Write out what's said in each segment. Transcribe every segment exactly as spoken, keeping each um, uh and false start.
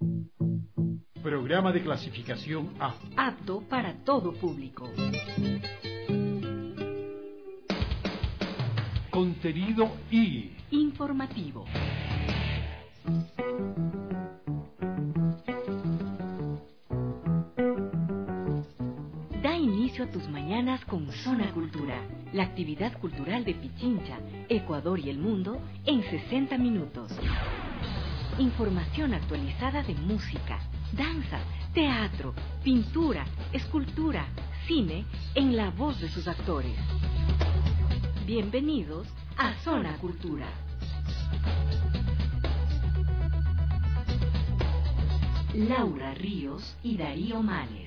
Programa de clasificación A. Apto para todo público. Contenido I. Informativo. Da inicio a tus mañanas con Zona Cultura, la actividad cultural de Pichincha, Ecuador y el mundo en sesenta minutos. Información actualizada de música, danza, teatro, pintura, escultura, cine, en la voz de sus actores. Bienvenidos a Zona Cultura. Laura Ríos y Darío Males.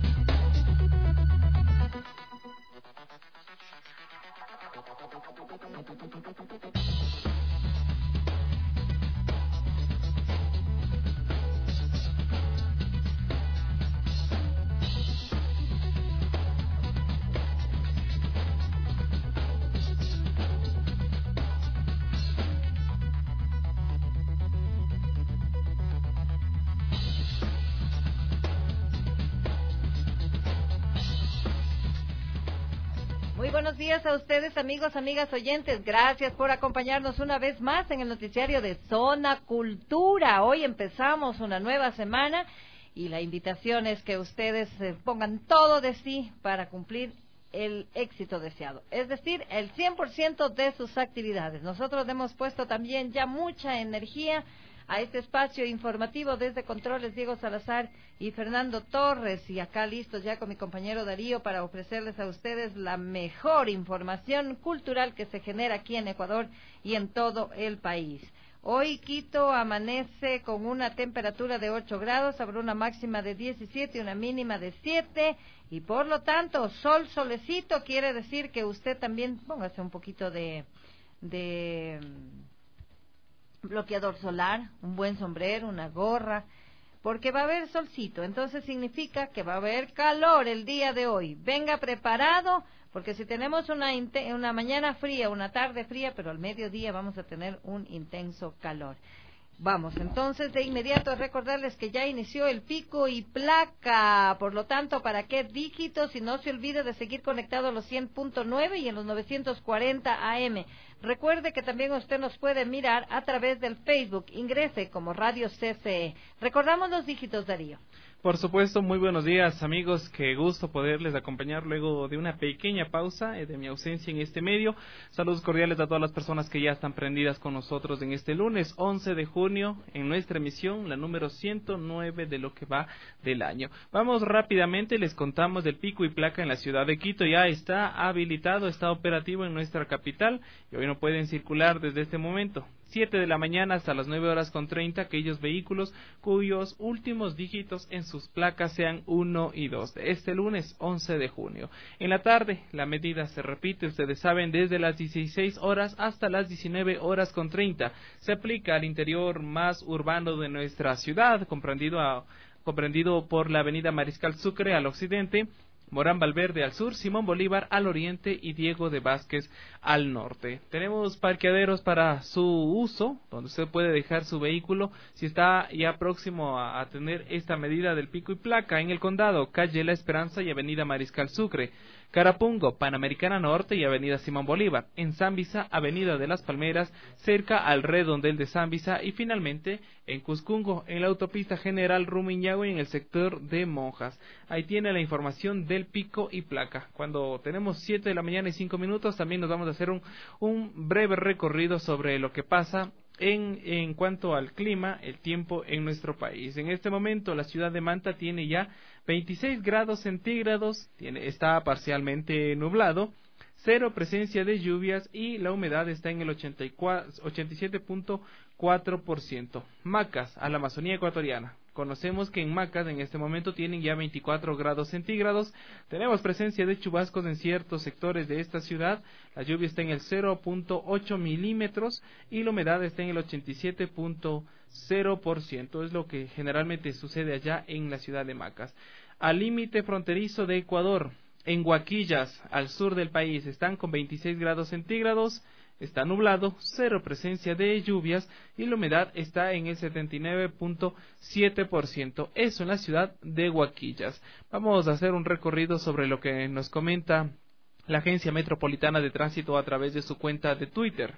Buenos días a ustedes, amigos, amigas oyentes. Gracias por acompañarnos una vez más en el noticiario de Zona Cultura. Hoy empezamos una nueva semana y la invitación es que ustedes pongan todo de sí para cumplir el éxito deseado, es decir, el cien por ciento de sus actividades. Nosotros hemos puesto también ya mucha energía a este espacio informativo desde Controles Diego Salazar y Fernando Torres, y acá listos ya con mi compañero Darío para ofrecerles a ustedes la mejor información cultural que se genera aquí en Ecuador y en todo el país. Hoy Quito amanece con una temperatura de ocho grados, habrá una máxima de diecisiete y una mínima de siete, y por lo tanto sol, solecito, quiere decir que usted también póngase un poquito de... de bloqueador solar, un buen sombrero, una gorra, porque va a haber solcito, entonces significa que va a haber calor el día de hoy. Venga preparado, porque si tenemos una, una mañana fría, una tarde fría, pero al mediodía vamos a tener un intenso calor. Vamos, entonces, de inmediato a recordarles que ya inició el pico y placa, por lo tanto, ¿para qué dígitos? Y no se olvide de seguir conectado a los cien punto nueve y en los novecientos cuarenta A M. Recuerde que también usted nos puede mirar a través del Facebook, ingrese como Radio C C E. Recordamos los dígitos, Darío. Por supuesto, muy buenos días, amigos, qué gusto poderles acompañar luego de una pequeña pausa eh, de mi ausencia en este medio. Saludos cordiales a todas las personas que ya están prendidas con nosotros en este lunes once de junio en nuestra emisión, la número ciento nueve de lo que va del año. Vamos rápidamente, les contamos del pico y placa en la ciudad de Quito. Ya está habilitado, está operativo en nuestra capital y hoy no pueden circular desde este momento. siete de la mañana hasta las nueve horas con treinta aquellos vehículos cuyos últimos dígitos en sus placas sean uno y dos. Este lunes once de junio. En la tarde la medida se repite, ustedes saben, desde las dieciséis horas hasta las diecinueve horas con treinta. Se aplica al interior más urbano de nuestra ciudad, comprendido, a, comprendido por la avenida Mariscal Sucre al occidente, Morán Valverde al sur, Simón Bolívar al oriente y Diego de Vázquez al norte. Tenemos parqueaderos para su uso, donde usted puede dejar su vehículo si está ya próximo a, a tener esta medida del pico y placa. En el condado, calle La Esperanza y avenida Mariscal Sucre. Carapungo, Panamericana Norte y avenida Simón Bolívar. En Zambisa, avenida de las Palmeras, cerca al redondel de Zambisa. Y finalmente, en Cuscungo, en la autopista General Rumiñahui y en el sector de Monjas. Ahí tiene la información del pico y placa. Cuando tenemos siete de la mañana y cinco minutos, también nos vamos a hacer un, un breve recorrido sobre lo que pasa En, en cuanto al clima, el tiempo en nuestro país. En este momento la ciudad de Manta tiene ya veintiséis grados centígrados, tiene, está parcialmente nublado, cero presencia de lluvias y la humedad está en el ochenta y siete punto cuatro por ciento. Macas, a la Amazonía ecuatoriana. Conocemos que en Macas en este momento tienen ya veinticuatro grados centígrados. Tenemos presencia de chubascos en ciertos sectores de esta ciudad. La lluvia está en el cero punto ocho milímetros y la humedad está en el ochenta y siete punto cero por ciento. Es lo que generalmente sucede allá en la ciudad de Macas. Al límite fronterizo de Ecuador, en Huaquillas, al sur del país, están con veintiséis grados centígrados. está nublado, cero presencia de lluvias y la humedad está en el setenta y nueve punto siete por ciento. Eso en la ciudad de Huaquillas. Vamos a hacer un recorrido sobre lo que nos comenta la Agencia Metropolitana de Tránsito a través de su cuenta de Twitter.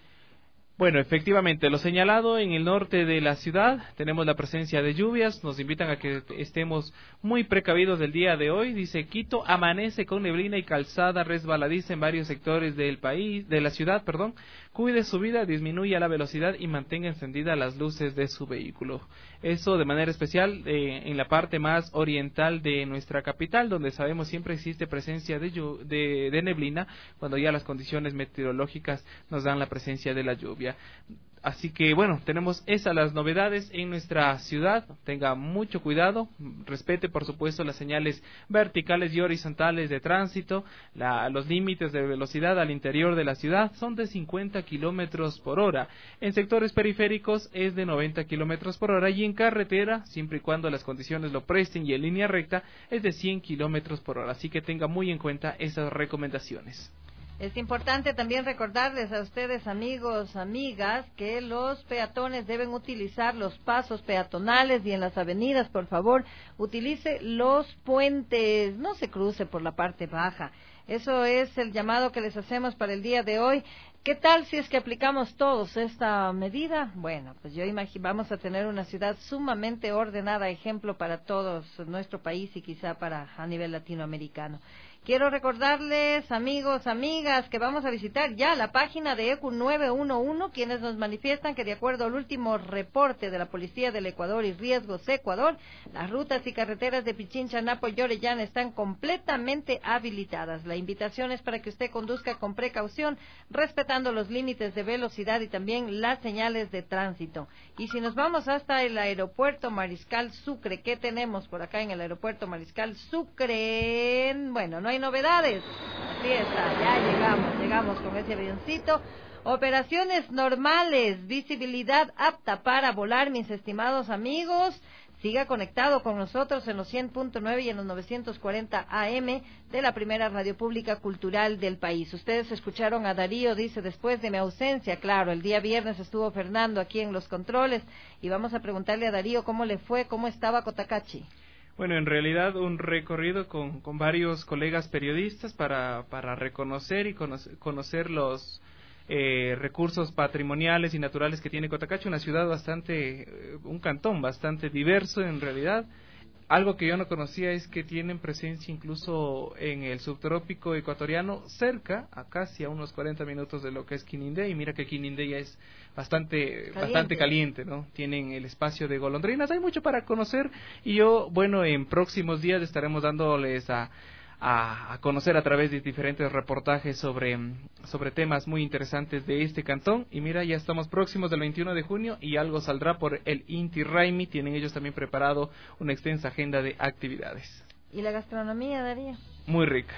Bueno, efectivamente, lo señalado en el norte de la ciudad, tenemos la presencia de lluvias, nos invitan a que estemos muy precavidos del día de hoy. Dice, Quito amanece con neblina y calzada resbaladiza en varios sectores del país, de la ciudad, perdón. Cuide su vida, disminuya la velocidad y mantenga encendidas las luces de su vehículo. Eso de manera especial eh, en la parte más oriental de nuestra capital, donde sabemos siempre existe presencia de, de, de neblina, cuando ya las condiciones meteorológicas nos dan la presencia de la lluvia. Así que bueno, tenemos esas las novedades en nuestra ciudad. Tenga mucho cuidado, respete por supuesto las señales verticales y horizontales de tránsito. La, los límites de velocidad al interior de la ciudad son de cincuenta kilómetros por hora. En sectores periféricos es de noventa kilómetros por hora y en carretera, siempre y cuando las condiciones lo presten y en línea recta, es de cien kilómetros por hora. Así que tenga muy en cuenta esas recomendaciones. Es importante también recordarles a ustedes, amigos, amigas, que los peatones deben utilizar los pasos peatonales y en las avenidas, por favor, utilice los puentes, no se cruce por la parte baja. Eso es el llamado que les hacemos para el día de hoy. ¿Qué tal si es que aplicamos todos esta medida? Bueno, pues yo imagino vamos a tener una ciudad sumamente ordenada, ejemplo para todos nuestro país y quizá para a nivel latinoamericano. Quiero recordarles, amigos, amigas, que vamos a visitar ya la página de E Q nueve uno uno, quienes nos manifiestan que de acuerdo al último reporte de la Policía del Ecuador y Riesgos Ecuador, las rutas y carreteras de Pichincha, Napo y Orellana están completamente habilitadas. La invitación es para que usted conduzca con precaución, respetando los límites de velocidad y también las señales de tránsito. Y si nos vamos hasta el aeropuerto Mariscal Sucre, ¿qué tenemos por acá en el aeropuerto Mariscal Sucre? Bueno, no hay novedades. Así está, ya llegamos, llegamos con ese avioncito. Operaciones normales, visibilidad apta para volar, mis estimados amigos. Siga conectado con nosotros en los cien punto nueve y en los novecientos cuarenta A M de la primera radio pública cultural del país. Ustedes escucharon a Darío, dice, después de mi ausencia, claro, el día viernes estuvo Fernando aquí en los controles y vamos a preguntarle a Darío cómo le fue, cómo estaba Cotacachi. Bueno, en realidad un recorrido con, con varios colegas periodistas para, para reconocer y conocer, conocer los eh, recursos patrimoniales y naturales que tiene Cotacachi, una ciudad bastante, eh, un cantón bastante diverso en realidad. Algo que yo no conocía es que tienen presencia incluso en el subtrópico ecuatoriano, cerca, a casi a unos cuarenta minutos de lo que es Quinindé, y mira que Quinindé ya es bastante caliente. bastante caliente, ¿no? Tienen el espacio de golondrinas, hay mucho para conocer, y yo, bueno, en próximos días estaremos dándoles a, a, a conocer a través de diferentes reportajes sobre, sobre temas muy interesantes de este cantón, y mira, ya estamos próximos del veintiuno de junio y algo saldrá por el Inti Raymi, tienen ellos también preparado una extensa agenda de actividades. ¿Y la gastronomía, Darío? Muy rica.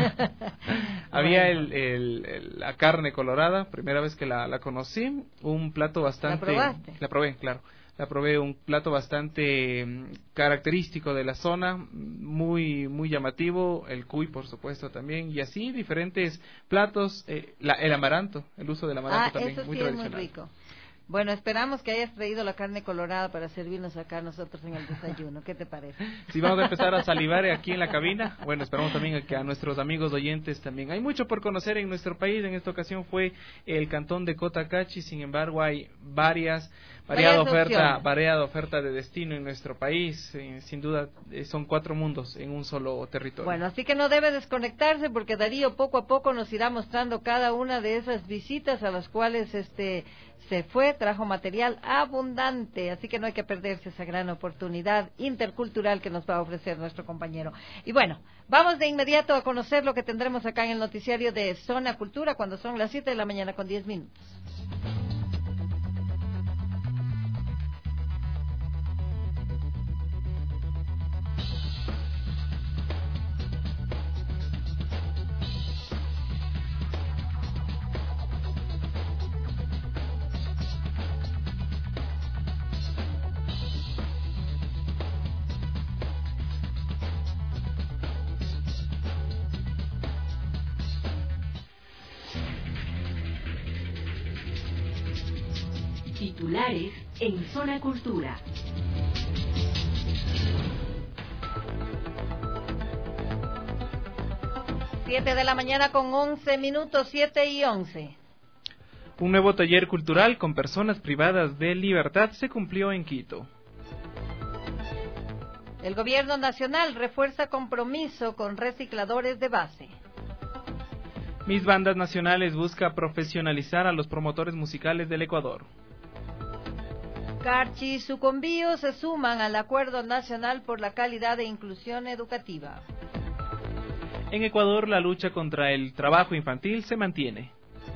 Había el, el, el, la carne colorada, primera vez que la, la conocí, un plato bastante... ¿La probaste? La probé, claro. La probé, un plato bastante um, característico de la zona, muy muy llamativo, el cuy por supuesto también, y así diferentes platos, eh, la, el amaranto, el uso del amaranto ah, también, eso sí muy es tradicional. muy rico. Bueno, esperamos que hayas traído la carne colorada para servirnos acá nosotros en el desayuno. ¿Qué te parece? Sí, vamos a empezar a salivar aquí en la cabina. Bueno, esperamos también que a nuestros amigos oyentes también. Hay mucho por conocer en nuestro país. En esta ocasión fue el cantón de Cotacachi. Sin embargo, hay varias, variada oferta, variada oferta de destino en nuestro país. Eh, sin duda, eh, son cuatro mundos en un solo territorio. Bueno, así que no debe desconectarse porque Darío poco a poco nos irá mostrando cada una de esas visitas a las cuales este se fue, trajo material abundante, así que no hay que perderse esa gran oportunidad intercultural que nos va a ofrecer nuestro compañero. Y bueno, vamos de inmediato a conocer lo que tendremos acá en el noticiario de Zona Cultura cuando son las siete de la mañana con diez minutos. Titulares en Zona Cultura. Siete de la mañana con once minutos, siete y once. Un nuevo taller cultural con personas privadas de libertad se cumplió en Quito. El gobierno nacional refuerza compromiso con recicladores de base. Mis Bandas Nacionales busca profesionalizar a los promotores musicales del Ecuador. Carchi y Sucumbío se suman al Acuerdo Nacional por la Calidad e Inclusión Educativa. En Ecuador, la lucha contra el trabajo infantil se mantiene.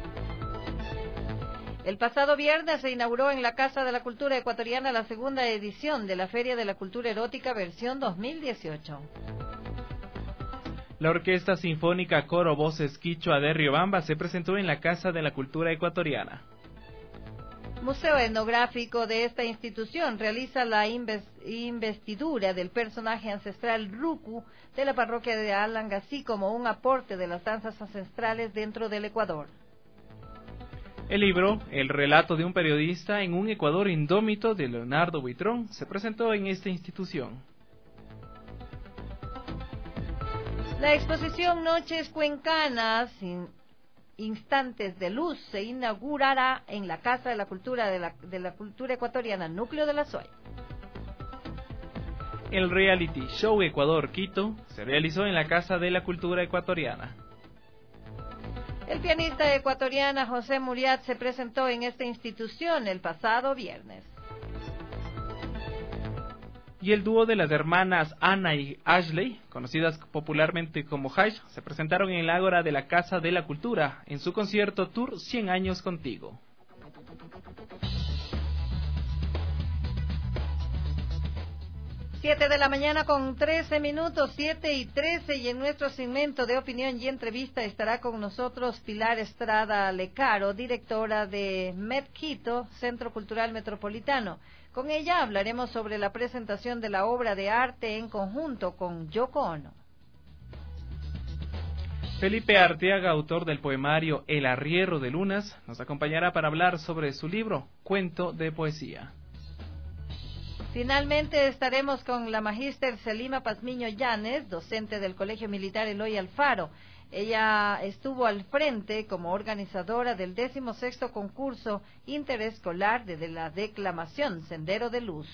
El pasado viernes se inauguró en la Casa de la Cultura Ecuatoriana la segunda edición de la Feria de la Cultura Erótica versión dos mil dieciocho. La Orquesta Sinfónica Coro Voces Quichua de Riobamba se presentó en la Casa de la Cultura Ecuatoriana. Museo Etnográfico de esta institución realiza la investidura del personaje ancestral Ruku de la parroquia de Alanga, así como un aporte de las danzas ancestrales dentro del Ecuador. El libro, El relato de un periodista en un Ecuador indómito, de Leonardo Buitrón, se presentó en esta institución. La exposición Noches Cuencanas, Instantes de Luz, se inaugurará en la Casa de la Cultura de la, de la Cultura Ecuatoriana, Núcleo de la S O E. El reality show Ecuador Quito se realizó en la Casa de la Cultura Ecuatoriana. El pianista ecuatoriana José Muriat se presentó en esta institución el pasado viernes. Y el dúo de las hermanas Ana y Ashley, conocidas popularmente como Hash, se presentaron en el Ágora de la Casa de la Cultura en su concierto Tour cien años contigo. Siete de la mañana con trece minutos, siete y trece, y en nuestro segmento de opinión y entrevista estará con nosotros Pilar Estrada Lecaro, directora de MedQuito, Centro Cultural Metropolitano. Con ella hablaremos sobre la presentación de la obra de arte en conjunto con Yoko Ono. Felipe Arteaga, autor del poemario El arriero de lunas, nos acompañará para hablar sobre su libro, Cuento de Poesía. Finalmente estaremos con la magíster Selima Pazmiño Llanes, docente del Colegio Militar Eloy Alfaro. Ella estuvo al frente como organizadora del decimosexto concurso interescolar de la declamación Sendero de Luz.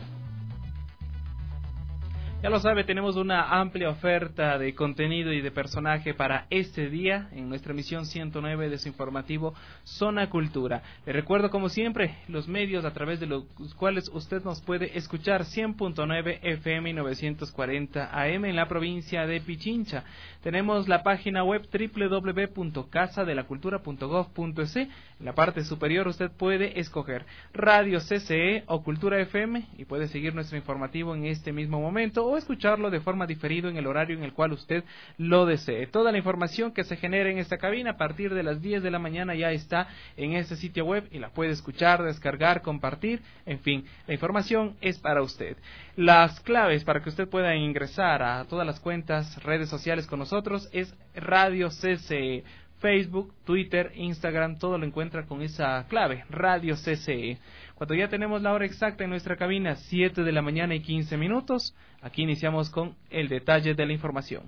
Ya lo sabe, tenemos una amplia oferta de contenido y de personaje para este día en nuestra emisión ciento nueve de su informativo Zona Cultura. Le recuerdo, como siempre, los medios a través de los cuales usted nos puede escuchar: cien punto nueve F M y novecientos cuarenta A M en la provincia de Pichincha. Tenemos la página web doble u doble u doble u punto casa de la cultura punto gob punto es. En la parte superior usted puede escoger Radio C C E o Cultura F M y puede seguir nuestro informativo en este mismo momento o escucharlo de forma diferido en el horario en el cual usted lo desee. Toda la información que se genera en esta cabina a partir de las diez de la mañana ya está en este sitio web y la puede escuchar, descargar, compartir, en fin, la información es para usted. Las claves para que usted pueda ingresar a todas las cuentas, redes sociales con nosotros es Radio C C E. Facebook, Twitter, Instagram, todo lo encuentra con esa clave, Radio C C E. Cuando ya tenemos la hora exacta en nuestra cabina, siete de la mañana y quince minutos, aquí iniciamos con el detalle de la información.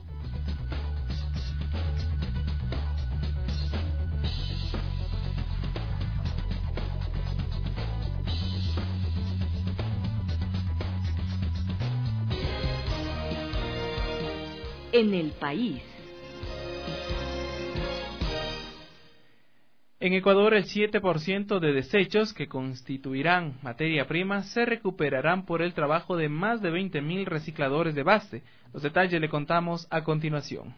En el país. En Ecuador, el siete por ciento de desechos que constituirán materia prima se recuperarán por el trabajo de más de veinte mil recicladores de base. Los detalles le contamos a continuación.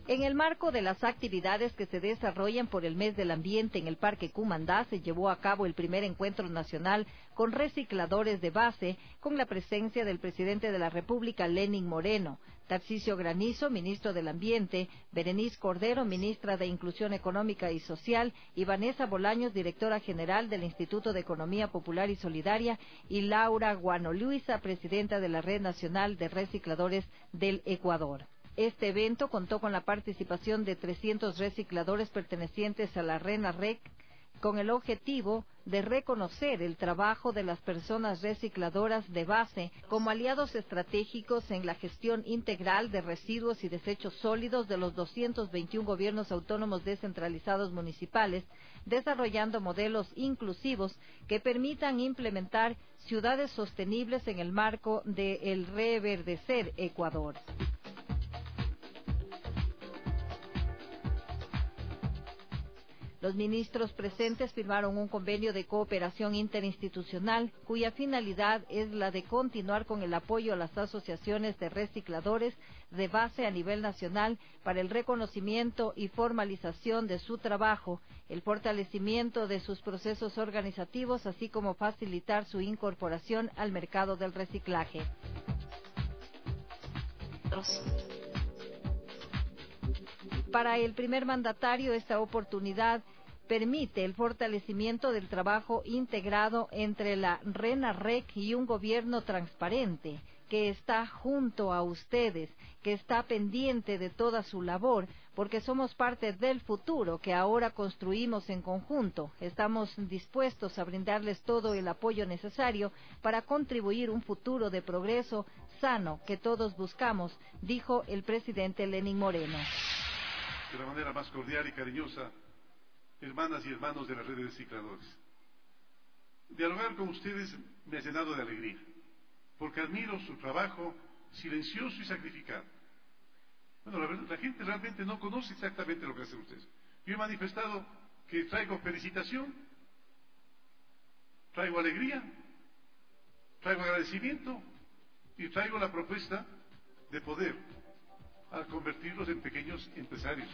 En el marco de las actividades que se desarrollan por el Mes del Ambiente en el Parque Cumandá, se llevó a cabo el primer encuentro nacional con recicladores de base, con la presencia del presidente de la República, Lenín Moreno, Tarcisio Granizo, ministro del Ambiente, Berenice Cordero, ministra de Inclusión Económica y Social, y Vanessa Bolaños, directora general del Instituto de Economía Popular y Solidaria, y Laura Guanoluisa, presidenta de la Red Nacional de Recicladores del Ecuador. Este evento contó con la participación de trescientos recicladores pertenecientes a la RENARREC, con el objetivo de reconocer el trabajo de las personas recicladoras de base como aliados estratégicos en la gestión integral de residuos y desechos sólidos de los doscientos veintiún gobiernos autónomos descentralizados municipales, desarrollando modelos inclusivos que permitan implementar ciudades sostenibles en el marco del Reverdecer Ecuador. Los ministros presentes firmaron un convenio de cooperación interinstitucional cuya finalidad es la de continuar con el apoyo a las asociaciones de recicladores de base a nivel nacional para el reconocimiento y formalización de su trabajo, el fortalecimiento de sus procesos organizativos, así como facilitar su incorporación al mercado del reciclaje. Para el primer mandatario, esta oportunidad permite el fortalecimiento del trabajo integrado entre la RENARREC y un gobierno transparente, que está junto a ustedes, que está pendiente de toda su labor, porque somos parte del futuro que ahora construimos en conjunto. Estamos dispuestos a brindarles todo el apoyo necesario para contribuir a un futuro de progreso sano que todos buscamos, dijo el presidente Lenín Moreno. De la manera más cordial y cariñosa, hermanas y hermanos de la red de recicladores. Dialogar con ustedes me ha llenado de alegría, porque admiro su trabajo silencioso y sacrificado. Bueno, la, verdad, la gente realmente no conoce exactamente lo que hacen ustedes. Yo he manifestado que traigo felicitación, traigo alegría, traigo agradecimiento y traigo la propuesta de poder al convertirlos en pequeños empresarios.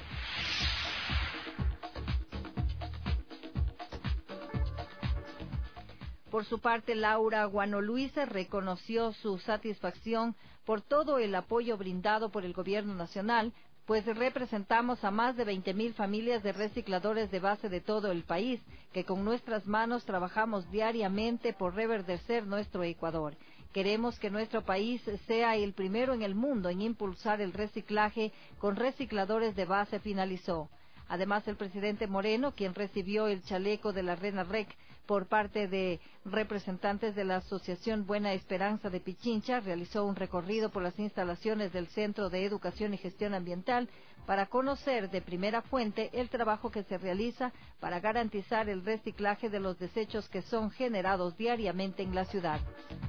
Por su parte, Laura Guanoluisa reconoció su satisfacción por todo el apoyo brindado por el Gobierno Nacional, pues representamos a más de veinte mil familias de recicladores de base de todo el país, que con nuestras manos trabajamos diariamente por reverdecer nuestro Ecuador. Queremos que nuestro país sea el primero en el mundo en impulsar el reciclaje con recicladores de base, finalizó. Además, el presidente Moreno, quien recibió el chaleco de la RENARREC por parte de representantes de la Asociación Buena Esperanza de Pichincha, realizó un recorrido por las instalaciones del Centro de Educación y Gestión Ambiental para conocer de primera fuente el trabajo que se realiza para garantizar el reciclaje de los desechos que son generados diariamente en la ciudad.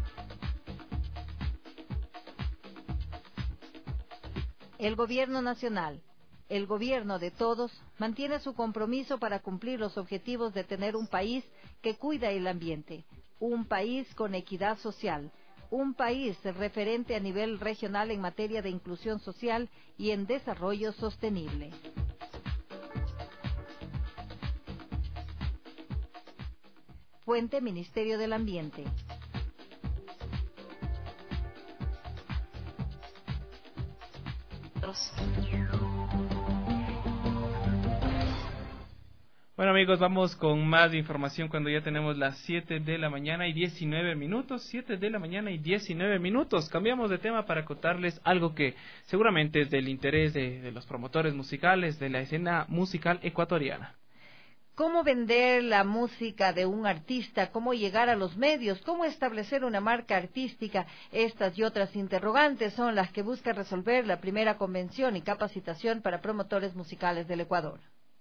El Gobierno Nacional, el gobierno de todos, mantiene su compromiso para cumplir los objetivos de tener un país que cuida el ambiente, un país con equidad social, un país referente a nivel regional en materia de inclusión social y en desarrollo sostenible. Fuente: Ministerio del Ambiente. Bueno, amigos, vamos con más información cuando ya tenemos las siete de la mañana y diecinueve minutos, siete de la mañana y diecinueve minutos. Cambiamos de tema para contarles algo que seguramente es del interés de, de los promotores musicales de la escena musical ecuatoriana. ¿Cómo vender la música de un artista? ¿Cómo llegar a los medios? ¿Cómo establecer una marca artística? Estas y otras interrogantes son las que busca resolver la primera convención y capacitación para promotores musicales del Ecuador.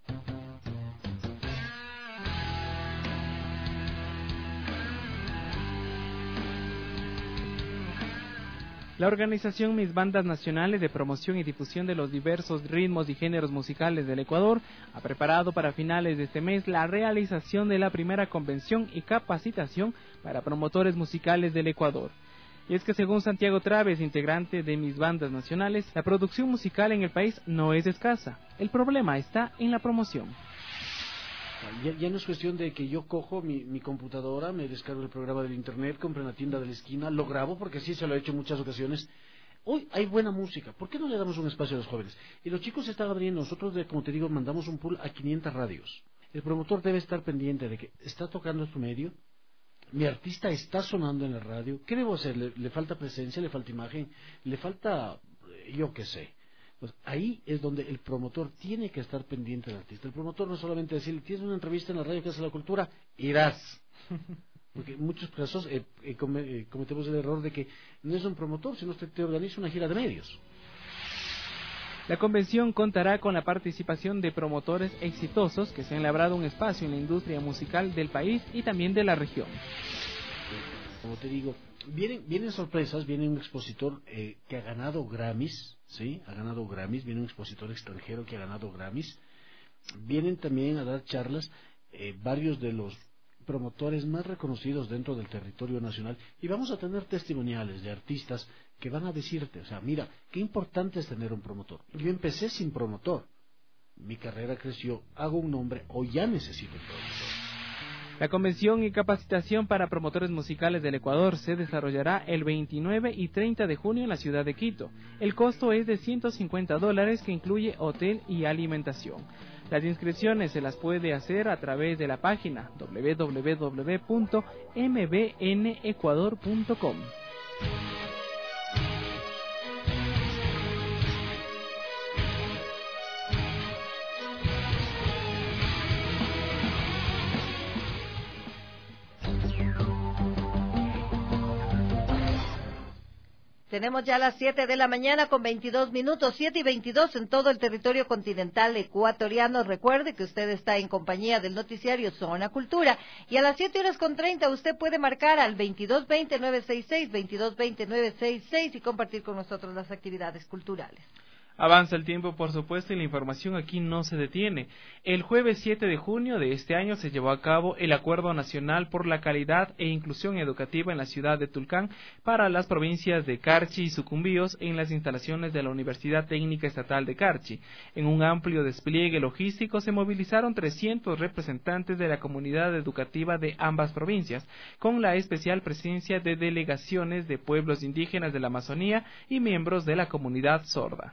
La organización Mis Bandas Nacionales de Promoción y Difusión de los Diversos Ritmos y Géneros Musicales del Ecuador ha preparado para finales de este mes la realización de la primera convención y capacitación para promotores musicales del Ecuador. Y es que según Santiago Traves, integrante de Mis Bandas Nacionales, la producción musical en el país no es escasa. El problema está en la promoción. Ya, ya no es cuestión de que yo cojo mi, mi computadora, me descargo el programa del internet, compro en la tienda de la esquina, lo grabo, porque sí se lo he hecho en muchas ocasiones. Hoy hay buena música, ¿por qué no le damos un espacio a los jóvenes? Y los chicos se están abriendo, nosotros, de, como te digo, mandamos un pool a quinientas radios. El promotor debe estar pendiente de que está tocando su medio, mi artista está sonando en la radio, ¿qué debo hacer? ¿Le, le falta presencia, le falta imagen, le falta, yo qué sé? Pues ahí es donde el promotor tiene que estar pendiente del artista. El promotor no solamente decirle, tienes una entrevista en la radio que hace la cultura, irás. Porque en muchos casos eh, eh, come, eh, cometemos el error de que no es un promotor, sino que te organiza una gira de medios. La convención contará con la participación de promotores exitosos que se han labrado un espacio en la industria musical del país y también de la región. Como te digo, vienen, vienen sorpresas, viene un expositor eh, que ha ganado Grammys, ¿sí? Ha ganado Grammys, viene un expositor extranjero que ha ganado Grammys. Vienen también a dar charlas eh, varios de los promotores más reconocidos dentro del territorio nacional, y vamos a tener testimoniales de artistas que van a decirte, o sea, mira, qué importante es tener un promotor. Yo empecé sin promotor, mi carrera creció, hago un nombre o ya necesito un promotor. La convención y capacitación para promotores musicales del Ecuador se desarrollará el veintinueve y treinta de junio en la ciudad de Quito. El costo es de ciento cincuenta dólares, que incluye hotel y alimentación. Las inscripciones se las puede hacer a través de la página doble u doble u doble u punto m b n ecuador punto com. Tenemos ya las siete de la mañana con veintidós minutos, siete y veintidós en todo el territorio continental ecuatoriano. Recuerde que usted está en compañía del noticiario Zona Cultura, y a las siete horas con treinta usted puede marcar al veintidós veinte nueve sesenta y seis, veintidós veinte nueve sesenta y seis y compartir con nosotros las actividades culturales. Avanza el tiempo, por supuesto, y la información aquí no se detiene. El jueves siete de junio de este año se llevó a cabo el Acuerdo Nacional por la Calidad e Inclusión Educativa en la ciudad de Tulcán para las provincias de Carchi y Sucumbíos en las instalaciones de la Universidad Técnica Estatal de Carchi. En un amplio despliegue logístico se movilizaron trescientos representantes de la comunidad educativa de ambas provincias, con la especial presencia de delegaciones de pueblos indígenas de la Amazonía y miembros de la comunidad sorda.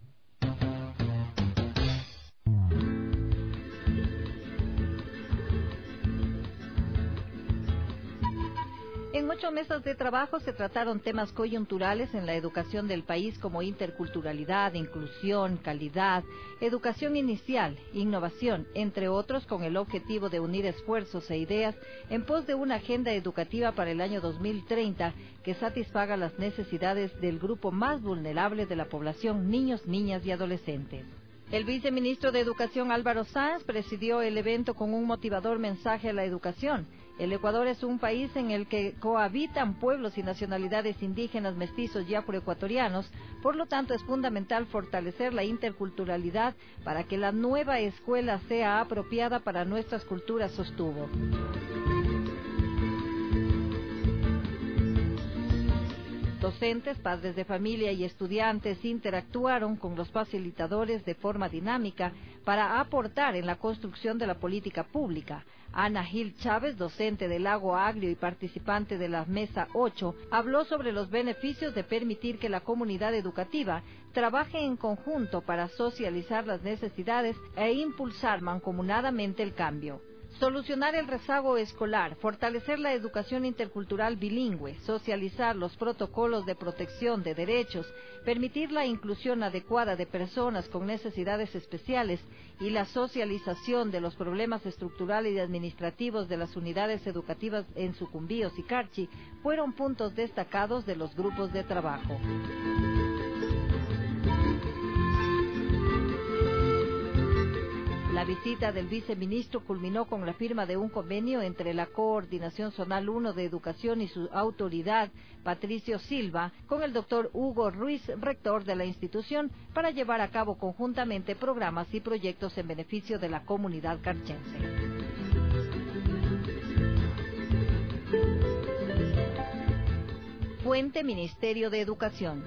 En ocho mesas de trabajo se trataron temas coyunturales en la educación del país, como interculturalidad, inclusión, calidad, educación inicial, innovación, entre otros, con el objetivo de unir esfuerzos e ideas en pos de una agenda educativa para el año dos mil treinta que satisfaga las necesidades del grupo más vulnerable de la población, niños, niñas y adolescentes. El viceministro de Educación, Álvaro Sáenz, presidió el evento con un motivador mensaje a la educación. El Ecuador es un país en el que cohabitan pueblos y nacionalidades indígenas, mestizos y afroecuatorianos, por lo tanto es fundamental fortalecer la interculturalidad para que la nueva escuela sea apropiada para nuestras culturas, sostuvo. Docentes, padres de familia y estudiantes interactuaron con los facilitadores de forma dinámica para aportar en la construcción de la política pública. Ana Gil Chávez, docente del Lago Agrio y participante de la Mesa ocho, habló sobre los beneficios de permitir que la comunidad educativa trabaje en conjunto para socializar las necesidades e impulsar mancomunadamente el cambio. Solucionar el rezago escolar, fortalecer la educación intercultural bilingüe, socializar los protocolos de protección de derechos, permitir la inclusión adecuada de personas con necesidades especiales y la socialización de los problemas estructurales y administrativos de las unidades educativas en Sucumbíos y Carchi fueron puntos destacados de los grupos de trabajo. La visita del viceministro culminó con la firma de un convenio entre la Coordinación Zonal uno de Educación y su autoridad, Patricio Silva, con el doctor Hugo Ruiz, rector de la institución, para llevar a cabo conjuntamente programas y proyectos en beneficio de la comunidad carchense. Fue Fuente, Ministerio de Educación.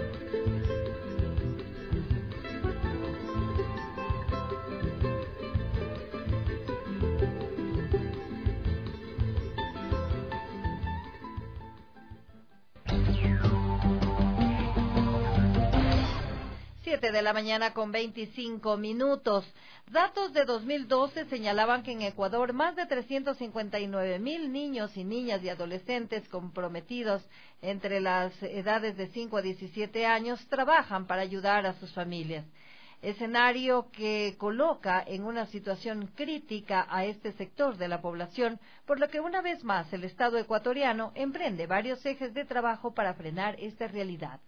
siete de la mañana con veinticinco minutos. Datos de dos mil doce señalaban que en Ecuador más de trescientos cincuenta y nueve mil niños y niñas y adolescentes comprometidos entre las edades de cinco a diecisiete años trabajan para ayudar a sus familias. Escenario que coloca en una situación crítica a este sector de la población, por lo que una vez más el Estado ecuatoriano emprende varios ejes de trabajo para frenar esta realidad.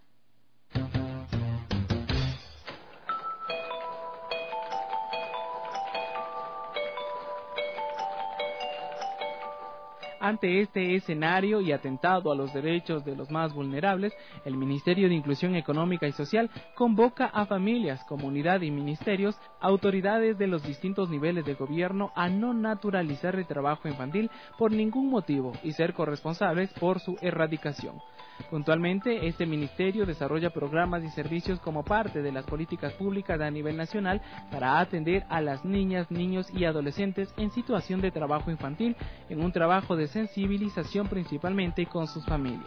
Ante este escenario y atentado a los derechos de los más vulnerables, el Ministerio de Inclusión Económica y Social convoca a familias, comunidad y ministerios, autoridades de los distintos niveles de gobierno a no naturalizar el trabajo infantil por ningún motivo y ser corresponsables por su erradicación. Puntualmente, este ministerio desarrolla programas y servicios como parte de las políticas públicas a nivel nacional para atender a las niñas, niños y adolescentes en situación de trabajo infantil en un trabajo de sensibilización principalmente con sus familias.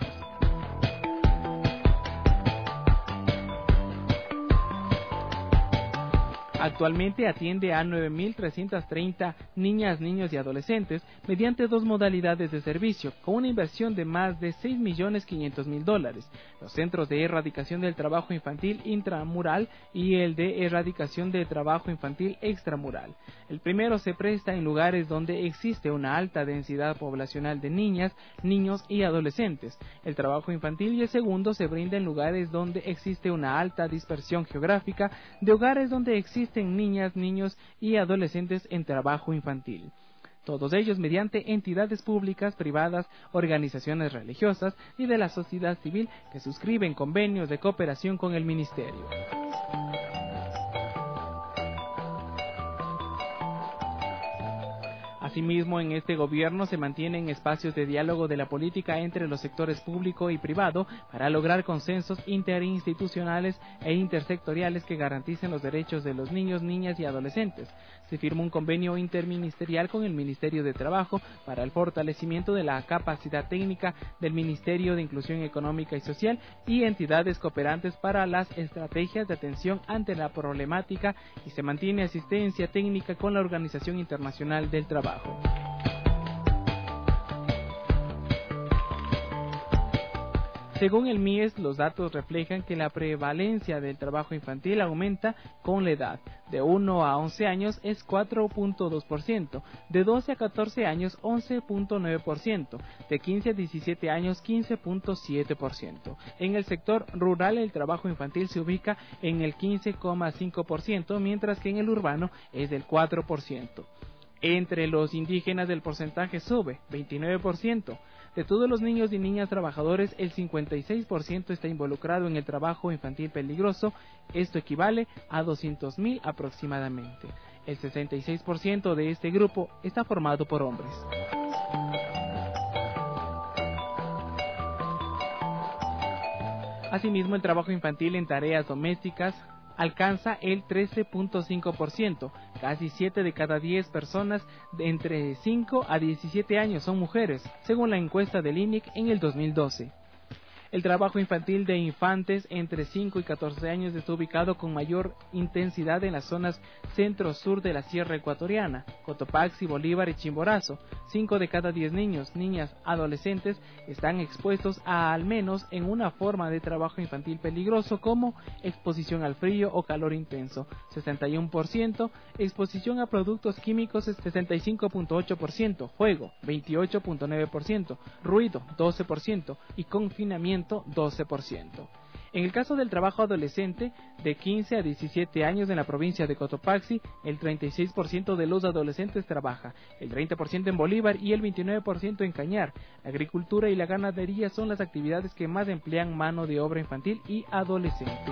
Actualmente atiende a nueve mil trescientas treinta niñas, niños y adolescentes mediante dos modalidades de servicio, con una inversión de más de seis millones quinientos mil dólares, los centros de erradicación del trabajo infantil intramural y el de erradicación del trabajo infantil extramural. El primero se presta en lugares donde existe una alta densidad poblacional de niñas, niños y adolescentes. El trabajo infantil y el segundo se brinda en lugares donde existe una alta dispersión geográfica de hogares donde existe niñas, niños y adolescentes en trabajo infantil. Todos ellos mediante entidades públicas, privadas, organizaciones religiosas y de la sociedad civil que suscriben convenios de cooperación con el Ministerio. Asimismo, en este gobierno se mantienen espacios de diálogo de la política entre los sectores público y privado para lograr consensos interinstitucionales e intersectoriales que garanticen los derechos de los niños, niñas y adolescentes. Se firmó un convenio interministerial con el Ministerio de Trabajo para el fortalecimiento de la capacidad técnica del Ministerio de Inclusión Económica y Social y entidades cooperantes para las estrategias de atención ante la problemática y se mantiene asistencia técnica con la Organización Internacional del Trabajo. Según el M I E S, los datos reflejan que la prevalencia del trabajo infantil aumenta con la edad. De uno a once años es cuatro punto dos por ciento, de doce a catorce años once punto nueve por ciento, de quince a diecisiete años quince punto siete por ciento. En el sector rural el trabajo infantil se ubica en el quince coma cinco por ciento, mientras que en el urbano es del cuatro por ciento. Entre los indígenas el porcentaje sube, veintinueve por ciento. De todos los niños y niñas trabajadores, el cincuenta y seis por ciento está involucrado en el trabajo infantil peligroso. Esto equivale a doscientos mil aproximadamente. El sesenta y seis por ciento de este grupo está formado por hombres. Asimismo, el trabajo infantil en tareas domésticas alcanza el trece punto cinco por ciento, casi siete de cada diez personas de entre cinco a diecisiete años son mujeres, según la encuesta del I N E C en el dos mil doce. El trabajo infantil de infantes entre cinco y catorce años está ubicado con mayor intensidad en las zonas centro-sur de la Sierra Ecuatoriana, Cotopaxi, Bolívar y Chimborazo. cinco de cada diez niños, niñas, adolescentes están expuestos a al menos en una forma de trabajo infantil peligroso como exposición al frío o calor intenso, sesenta y uno por ciento, exposición a productos químicos sesenta y cinco punto ocho por ciento, juego veintiocho punto nueve por ciento, ruido doce por ciento y confinamiento doce por ciento. En el caso del trabajo adolescente, de quince a diecisiete años en la provincia de Cotopaxi, el treinta y seis por ciento de los adolescentes trabaja, el treinta por ciento en Bolívar y el veintinueve por ciento en Cañar. La agricultura y la ganadería son las actividades que más emplean mano de obra infantil y adolescente.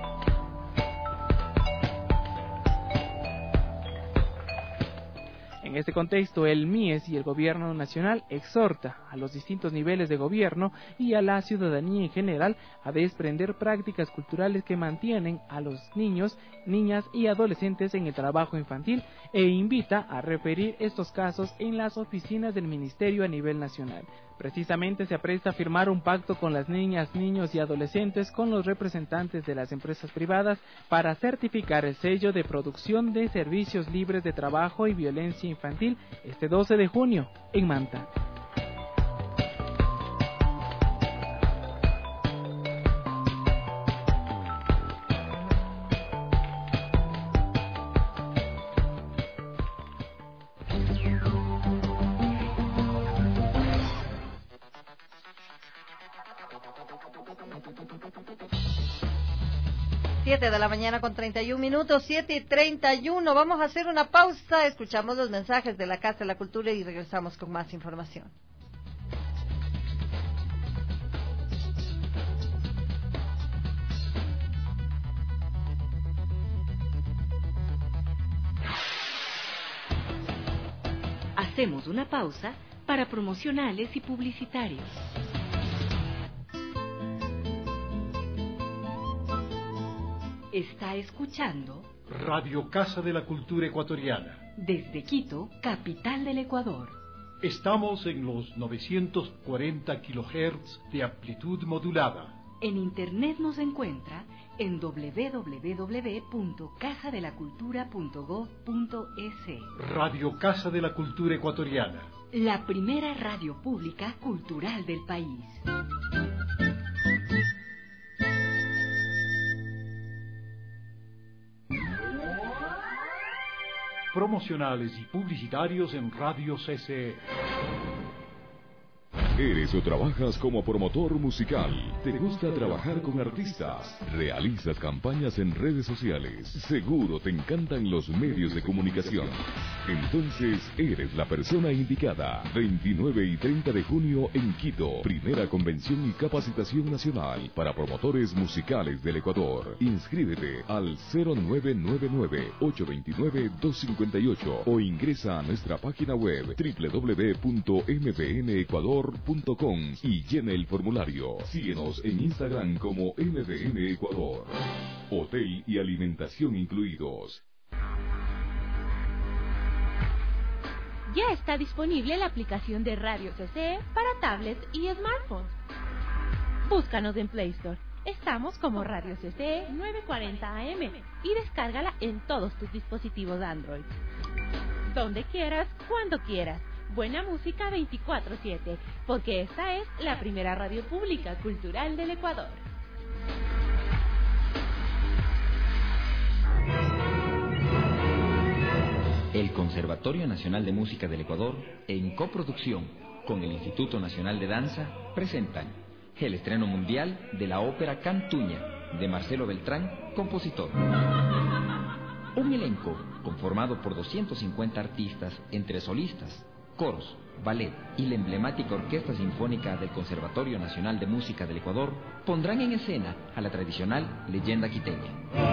En En este contexto, el M I E S y el Gobierno Nacional exhorta a los distintos niveles de gobierno y a la ciudadanía en general a desprender prácticas culturales que mantienen a los niños, niñas y adolescentes en el trabajo infantil e invita a referir estos casos en las oficinas del Ministerio a nivel nacional. Precisamente se apresta a firmar un pacto con las niñas, niños y adolescentes con los representantes de las empresas privadas para certificar el sello de producción de servicios libres de trabajo y violencia infantil este doce de junio en Manta. siete de la mañana con treinta y un minutos, siete y treinta y uno. Vamos a hacer una pausa, escuchamos los mensajes de la Casa de la Cultura y regresamos con más información. Hacemos una pausa para promocionales y publicitarios. Está escuchando Radio Casa de la Cultura Ecuatoriana. Desde Quito, capital del Ecuador. Estamos en los novecientos cuarenta kilohertz de amplitud modulada. En internet nos encuentra en doble u doble u doble u punto casa de la cultura punto gob punto es. Radio Casa de la Cultura Ecuatoriana. La primera radio pública cultural del país. Promocionales y publicitarios en Radio C C E. ¿Eres o trabajas como promotor musical? ¿Te gusta trabajar con artistas? ¿Realizas campañas en redes sociales? Seguro te encantan los medios de comunicación. Entonces eres la persona indicada. veintinueve y treinta de junio en Quito. Primera convención y capacitación nacional para promotores musicales del Ecuador. Inscríbete al cero nueve nueve nueve, ocho dos nueve, dos cinco ocho o ingresa a nuestra página web doble u doble u doble u punto m b n ecuador punto com y llena el formulario. Síguenos en Instagram como M B N Ecuador. Hotel y alimentación incluidos. Ya está disponible la aplicación de Radio C C E para tablets y smartphones. Búscanos en Play Store. Estamos como Radio C C E novecientos cuarenta A M y descárgala en todos tus dispositivos Android. Donde quieras, cuando quieras. Buena música veinticuatro siete, porque esta es la primera radio pública cultural del Ecuador. El Conservatorio Nacional de Música del Ecuador, en coproducción con el Instituto Nacional de Danza, presentan el estreno mundial de la ópera Cantuña, de Marcelo Beltrán, compositor. Un elenco conformado por doscientos cincuenta artistas entre solistas, coros, ballet y la emblemática Orquesta Sinfónica del Conservatorio Nacional de Música del Ecuador pondrán en escena a la tradicional leyenda quiteña.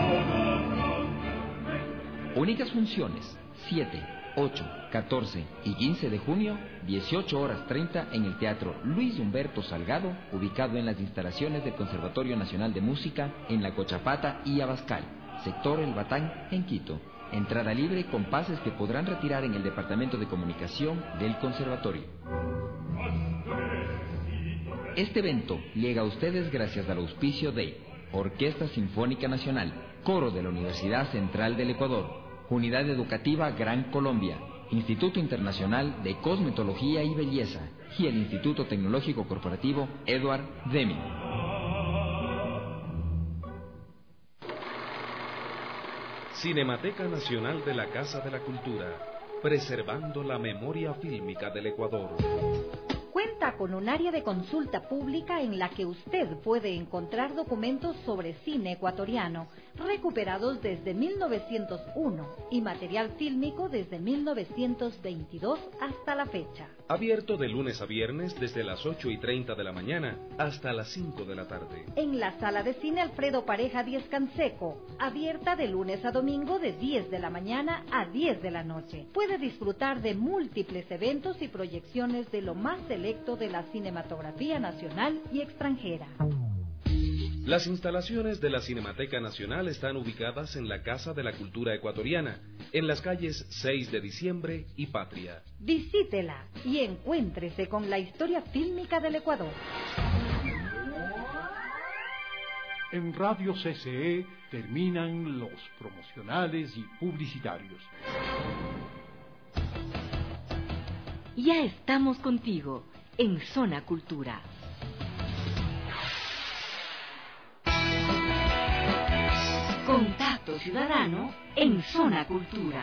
Únicas funciones, siete, ocho, catorce y quince de junio, dieciocho horas treinta en el Teatro Luis Humberto Salgado, ubicado en las instalaciones del Conservatorio Nacional de Música en La Cochapata y Abascal, sector El Batán, en Quito. Entrada libre con pases que podrán retirar en el Departamento de Comunicación del Conservatorio. Este evento llega a ustedes gracias al auspicio de Orquesta Sinfónica Nacional, Coro de la Universidad Central del Ecuador, Unidad Educativa Gran Colombia, Instituto Internacional de Cosmetología y Belleza y el Instituto Tecnológico Corporativo Edward Deming. Cinemateca Nacional de la Casa de la Cultura, preservando la memoria fílmica del Ecuador. Cuenta Cuenta con un área de consulta pública en la que usted puede encontrar documentos sobre cine ecuatoriano, recuperados desde mil novecientos uno y material fílmico desde mil novecientos veintidós hasta la fecha. Abierto de lunes a viernes desde las ocho y treinta de la mañana hasta las cinco de la tarde. En la sala de cine Alfredo Pareja Díez Canseco, abierta de lunes a domingo de diez de la mañana a diez de la noche. Puede disfrutar de múltiples eventos y proyecciones de lo más selecto de la cinematografía nacional y extranjera. Las instalaciones de la Cinemateca Nacional están ubicadas en la Casa de la Cultura Ecuatoriana, en las calles seis de diciembre y Patria. Visítela y encuéntrese con la historia fílmica del Ecuador. En Radio C C E terminan los promocionales y publicitarios. Ya estamos contigo en Zona Cultura. Contacto Ciudadano en Zona Cultura.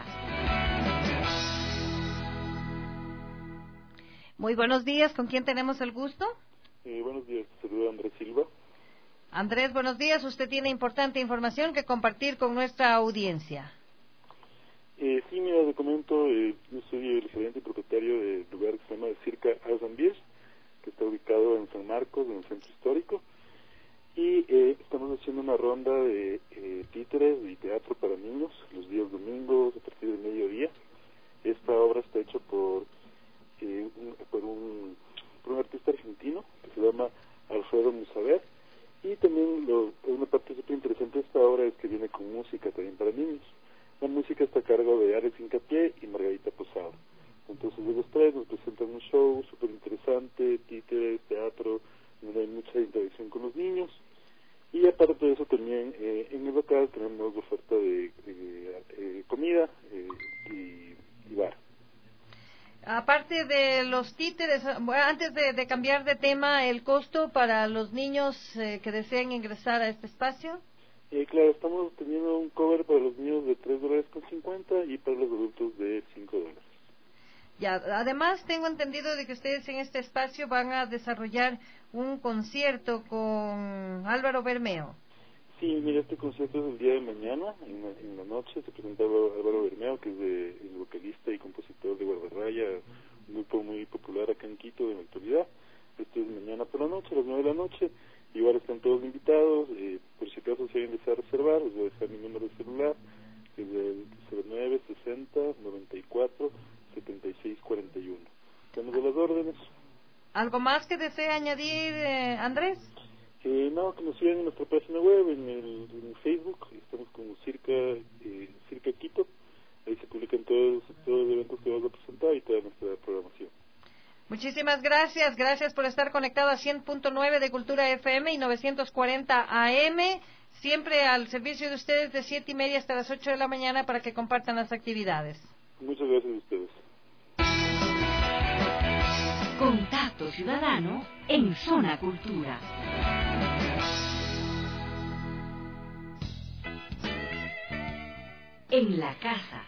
Muy buenos días, ¿con quién tenemos el gusto? Eh, buenos días, te saluda Andrés Silva. Andrés, buenos días, usted tiene importante información que compartir con nuestra audiencia. Eh, sí, mira, te comento, eh, yo soy el gerente y propietario del lugar que se llama Circa Arts and Beers, que está ubicado en San Marcos, en el centro histórico. Y eh, estamos haciendo una ronda de eh, títeres y teatro para niños los días domingos a partir del mediodía. Esta obra está hecha por, eh, un, por, un, por un artista argentino que se llama Alfredo Musaver. Y también lo, una parte súper interesante de esta obra es que viene con música también para niños. La música está a cargo de Alex Incapié y Margarita Posada. Entonces ellos tres nos presentan un show súper interesante, títeres, teatro, donde hay mucha interacción con los niños. Y aparte de eso también eh, en el local tenemos oferta de, de eh, comida eh, y, y bar. Aparte de los títeres, bueno, antes de, de cambiar de tema, ¿el costo para los niños eh, que deseen ingresar a este espacio? Eh, claro, estamos teniendo un cover para los niños de tres dólares con cincuenta y para los adultos de cinco dólares. Ya, además tengo entendido de que ustedes en este espacio van a desarrollar un concierto con Álvaro Bermeo. Sí, mira, este concierto es el día de mañana, en la, en la noche, se presenta Álvaro Bermeo, que es de, el vocalista y compositor de Guardarraya, un grupo muy popular acá en Quito en la actualidad. Esto es mañana por la noche, a las nueve de la noche, igual están todos invitados, eh, por si acaso si alguien desea reservar, les voy a dejar mi número de celular, que es el cero nueve sesenta noventa y cuatro setenta y seis cuarenta y uno. Estamos a las órdenes. ¿Algo más que desea añadir, eh, Andrés? Eh, no, que nos sigan en nuestra página web, en el en Facebook, estamos como Circa, eh, Circa Quito, ahí se publican todos, todos los eventos que vamos a presentar y toda nuestra programación. Muchísimas gracias, gracias por estar conectado a cien punto nueve de Cultura F M y novecientos cuarenta A M, siempre al servicio de ustedes de siete y media hasta las ocho de la mañana para que compartan las actividades. Muchas gracias a ustedes. Contacto Ciudadano en Zona Cultura. En la casa.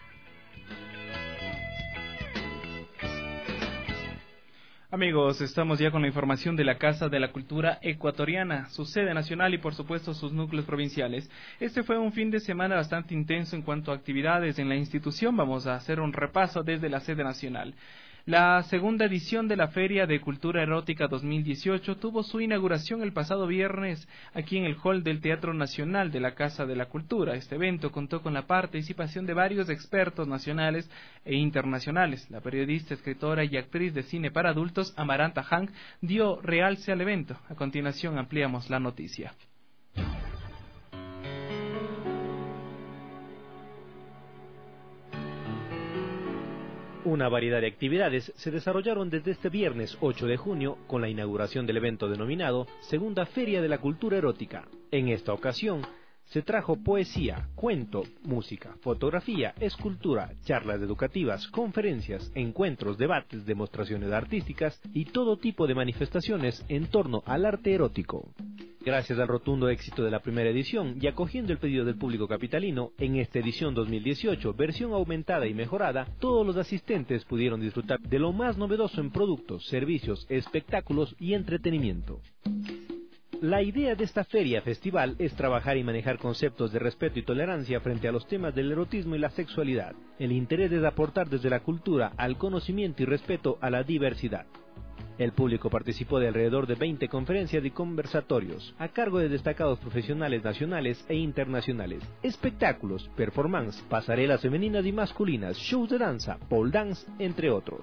Amigos, estamos ya con la información de la Casa de la Cultura Ecuatoriana, su sede nacional y por supuesto sus núcleos provinciales. Este fue un fin de semana bastante intenso en cuanto a actividades en la institución. Vamos a hacer un repaso desde la sede nacional. La segunda edición de la Feria de Cultura Erótica dos mil dieciocho tuvo su inauguración el pasado viernes aquí en el hall del Teatro Nacional de la Casa de la Cultura. Este evento contó con la participación de varios expertos nacionales e internacionales. La periodista, escritora y actriz de cine para adultos Amaranta Hank dio realce al evento. A continuación ampliamos la noticia. Una variedad de actividades se desarrollaron desde este viernes ocho de junio con la inauguración del evento denominado Segunda Feria de la Cultura Erótica. En esta ocasión se trajo poesía, cuento, música, fotografía, escultura, charlas educativas, conferencias, encuentros, debates, demostraciones artísticas y todo tipo de manifestaciones en torno al arte erótico. Gracias al rotundo éxito de la primera edición y acogiendo el pedido del público capitalino, en esta edición dos mil dieciocho, versión aumentada y mejorada, todos los asistentes pudieron disfrutar de lo más novedoso en productos, servicios, espectáculos y entretenimiento. La idea de esta feria festival es trabajar y manejar conceptos de respeto y tolerancia frente a los temas del erotismo y la sexualidad. El interés es aportar desde la cultura al conocimiento y respeto a la diversidad. El público participó de alrededor de veinte conferencias y conversatorios, a cargo de destacados profesionales nacionales e internacionales, espectáculos, performance, pasarelas femeninas y masculinas, shows de danza, pole dance, entre otros.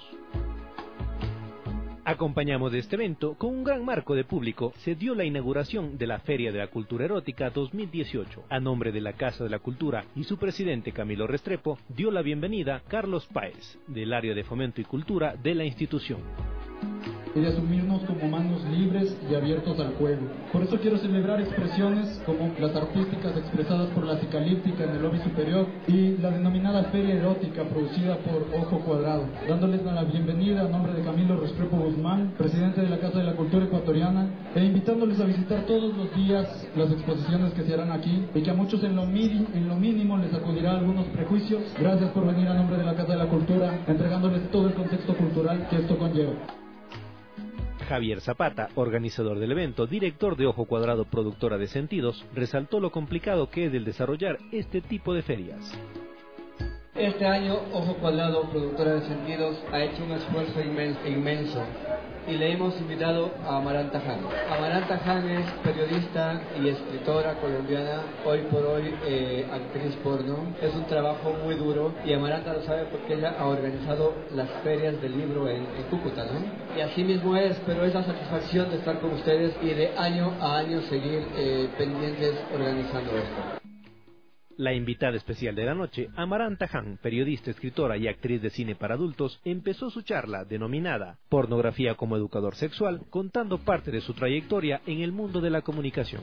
Acompañamos de este evento con un gran marco de público. Se dio la inauguración de la Feria de la Cultura Erótica dos mil dieciocho. A nombre de la Casa de la Cultura y su presidente Camilo Restrepo, dio la bienvenida Carlos Páez, del área de Fomento y Cultura de la institución. Y de asumirnos como manos libres y abiertos al juego. Por eso quiero celebrar expresiones como las artísticas expresadas por la Cicalíptica en el lobby superior y la denominada Feria Erótica producida por Ojo Cuadrado, dándoles la bienvenida a nombre de Camilo Restrepo Guzmán, presidente de la Casa de la Cultura Ecuatoriana, e invitándoles a visitar todos los días las exposiciones que se harán aquí y que a muchos en lo, mínimo, en lo mínimo les acudirá algunos prejuicios. Gracias por venir a nombre de la Casa de la Cultura, entregándoles todo el contexto cultural que esto conlleva. Javier Zapata, organizador del evento, director de Ojo Cuadrado, productora de Sentidos, resaltó lo complicado que es el desarrollar este tipo de ferias. Este año, Ojo Cuadrado, productora de Sentidos, ha hecho un esfuerzo inmenso y le hemos invitado a Amaranta Han. Amaranta Han es periodista y escritora colombiana, hoy por hoy eh, actriz porno. Es un trabajo muy duro y Amaranta lo sabe porque ella ha organizado las ferias del libro en, en Cúcuta, ¿no? Y así mismo es, pero es la satisfacción de estar con ustedes y de año a año seguir eh, pendientes organizando esto. La invitada especial de la noche, Amaranta Han, periodista, escritora y actriz de cine para adultos, empezó su charla denominada Pornografía como educador sexual, contando parte de su trayectoria en el mundo de la comunicación.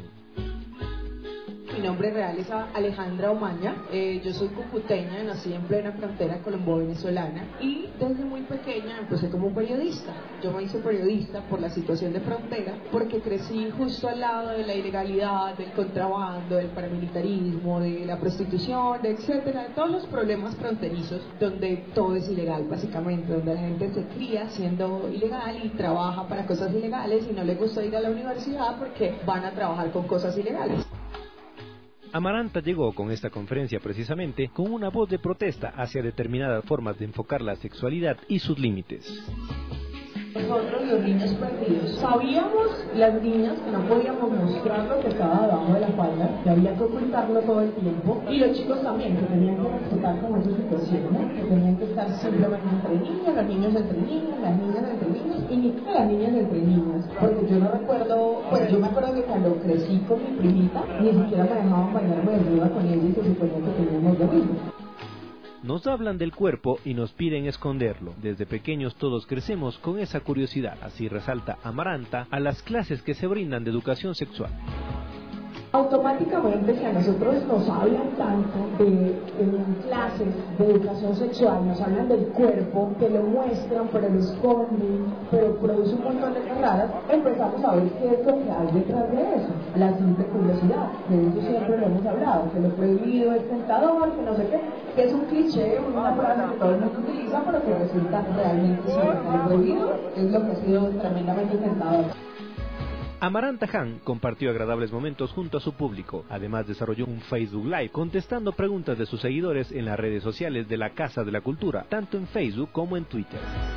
Mi nombre real es Alejandra Omaña, eh, yo soy cucuteña, nací en plena frontera colombo-venezolana y desde muy pequeña empecé como periodista. Yo me hice periodista por la situación de frontera porque crecí justo al lado de la ilegalidad, del contrabando, del paramilitarismo, de la prostitución, de etcétera, de todos los problemas fronterizos donde todo es ilegal básicamente, donde la gente se cría siendo ilegal y trabaja para cosas ilegales y no le gusta ir a la universidad porque van a trabajar con cosas ilegales. Amaranta llegó con esta conferencia precisamente con una voz de protesta hacia determinadas formas de enfocar la sexualidad y sus límites. Nosotros los niños perdidos sabíamos, las niñas, que no podíamos mostrar lo que estaba debajo de la falda, que había que ocultarlo todo el tiempo, y los chicos también, que tenían que respetar como esa situación, ¿no? Que tenían que estar simplemente entre niños, los niños entre niños, las niñas entre niños, y ni siquiera las niñas entre niñas, porque yo no recuerdo, pues yo me acuerdo que cuando crecí con mi primita, ni siquiera me dejaban bañarme desnuda con ella y se suponía que teníamos lo mismo. Nos hablan del cuerpo y nos piden esconderlo. Desde pequeños todos crecemos con esa curiosidad, así resalta Amaranta a las clases que se brindan de educación sexual. Automáticamente, si a nosotros nos hablan tanto de, en clases de educación sexual, nos hablan del cuerpo, que lo muestran, pero lo esconden, pero produce un montón de cosas raras, empezamos a ver qué es lo que hay detrás de eso. La simple curiosidad, de eso siempre lo hemos hablado, que lo prohibido es tentador, que no sé qué, que es un cliché, una frase que todo el mundo utiliza, pero que resulta realmente ser lo prohibido, es lo que ha sido tremendamente tentador. Amaranta Han compartió agradables momentos junto a su público. Además desarrolló un Facebook Live contestando preguntas de sus seguidores en las redes sociales de la Casa de la Cultura, tanto en Facebook como en Twitter.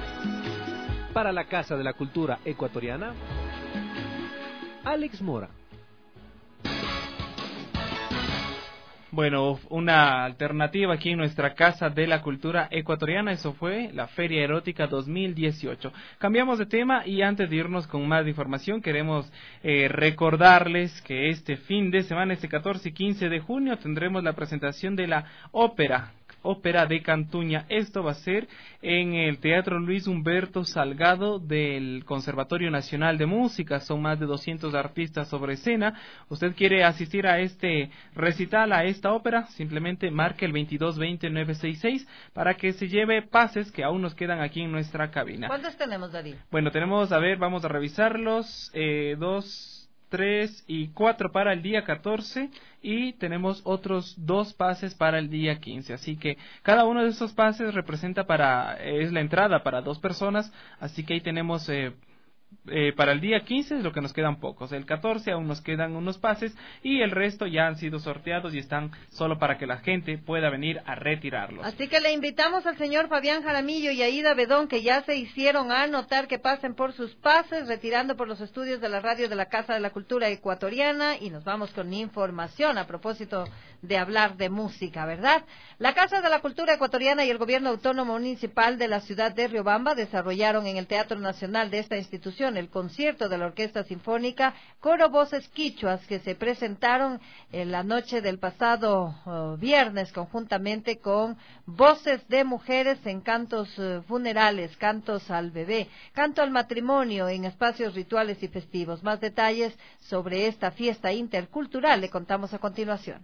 Para la Casa de la Cultura Ecuatoriana, Alex Mora. Bueno, una alternativa aquí en nuestra Casa de la Cultura Ecuatoriana, eso fue la Feria Erótica dos mil dieciocho. Cambiamos de tema y antes de irnos con más información queremos eh, recordarles que este fin de semana, este catorce y quince de junio, tendremos la presentación de la ópera. Ópera de Cantuña. Esto va a ser en el Teatro Luis Humberto Salgado del Conservatorio Nacional de Música. Son más de doscientos artistas sobre escena. ¿Usted quiere asistir a este recital, a esta ópera? Simplemente marque el veintidós veinte nueve sesenta y seis para que se lleve pases que aún nos quedan aquí en nuestra cabina. ¿Cuántos tenemos, David? Bueno, tenemos, a ver, vamos a revisarlos. Eh, dos... tres y cuatro para el día catorce y tenemos otros dos pases para el día quince. Así que cada uno de estos pases representa para, es la entrada para dos personas, así que ahí tenemos... Eh, Eh, para el día quince es lo que nos quedan pocos, el catorce aún nos quedan unos pases y el resto ya han sido sorteados y están solo para que la gente pueda venir a retirarlos. Así que le invitamos al señor Fabián Jaramillo y a Ida Bedón, que ya se hicieron a anotar, que pasen por sus pases, retirando por los estudios de la radio de la Casa de la Cultura Ecuatoriana, y nos vamos con información a propósito de hablar de música, ¿verdad? La Casa de la Cultura Ecuatoriana y el Gobierno Autónomo Municipal de la ciudad de Riobamba desarrollaron en el Teatro Nacional de esta institución el concierto de la Orquesta Sinfónica Coro Voces Quichuas, que se presentaron en la noche del pasado uh, viernes conjuntamente con voces de mujeres en cantos uh, funerales, cantos al bebé, canto al matrimonio en espacios rituales y festivos. Más detalles sobre esta fiesta intercultural le contamos a continuación.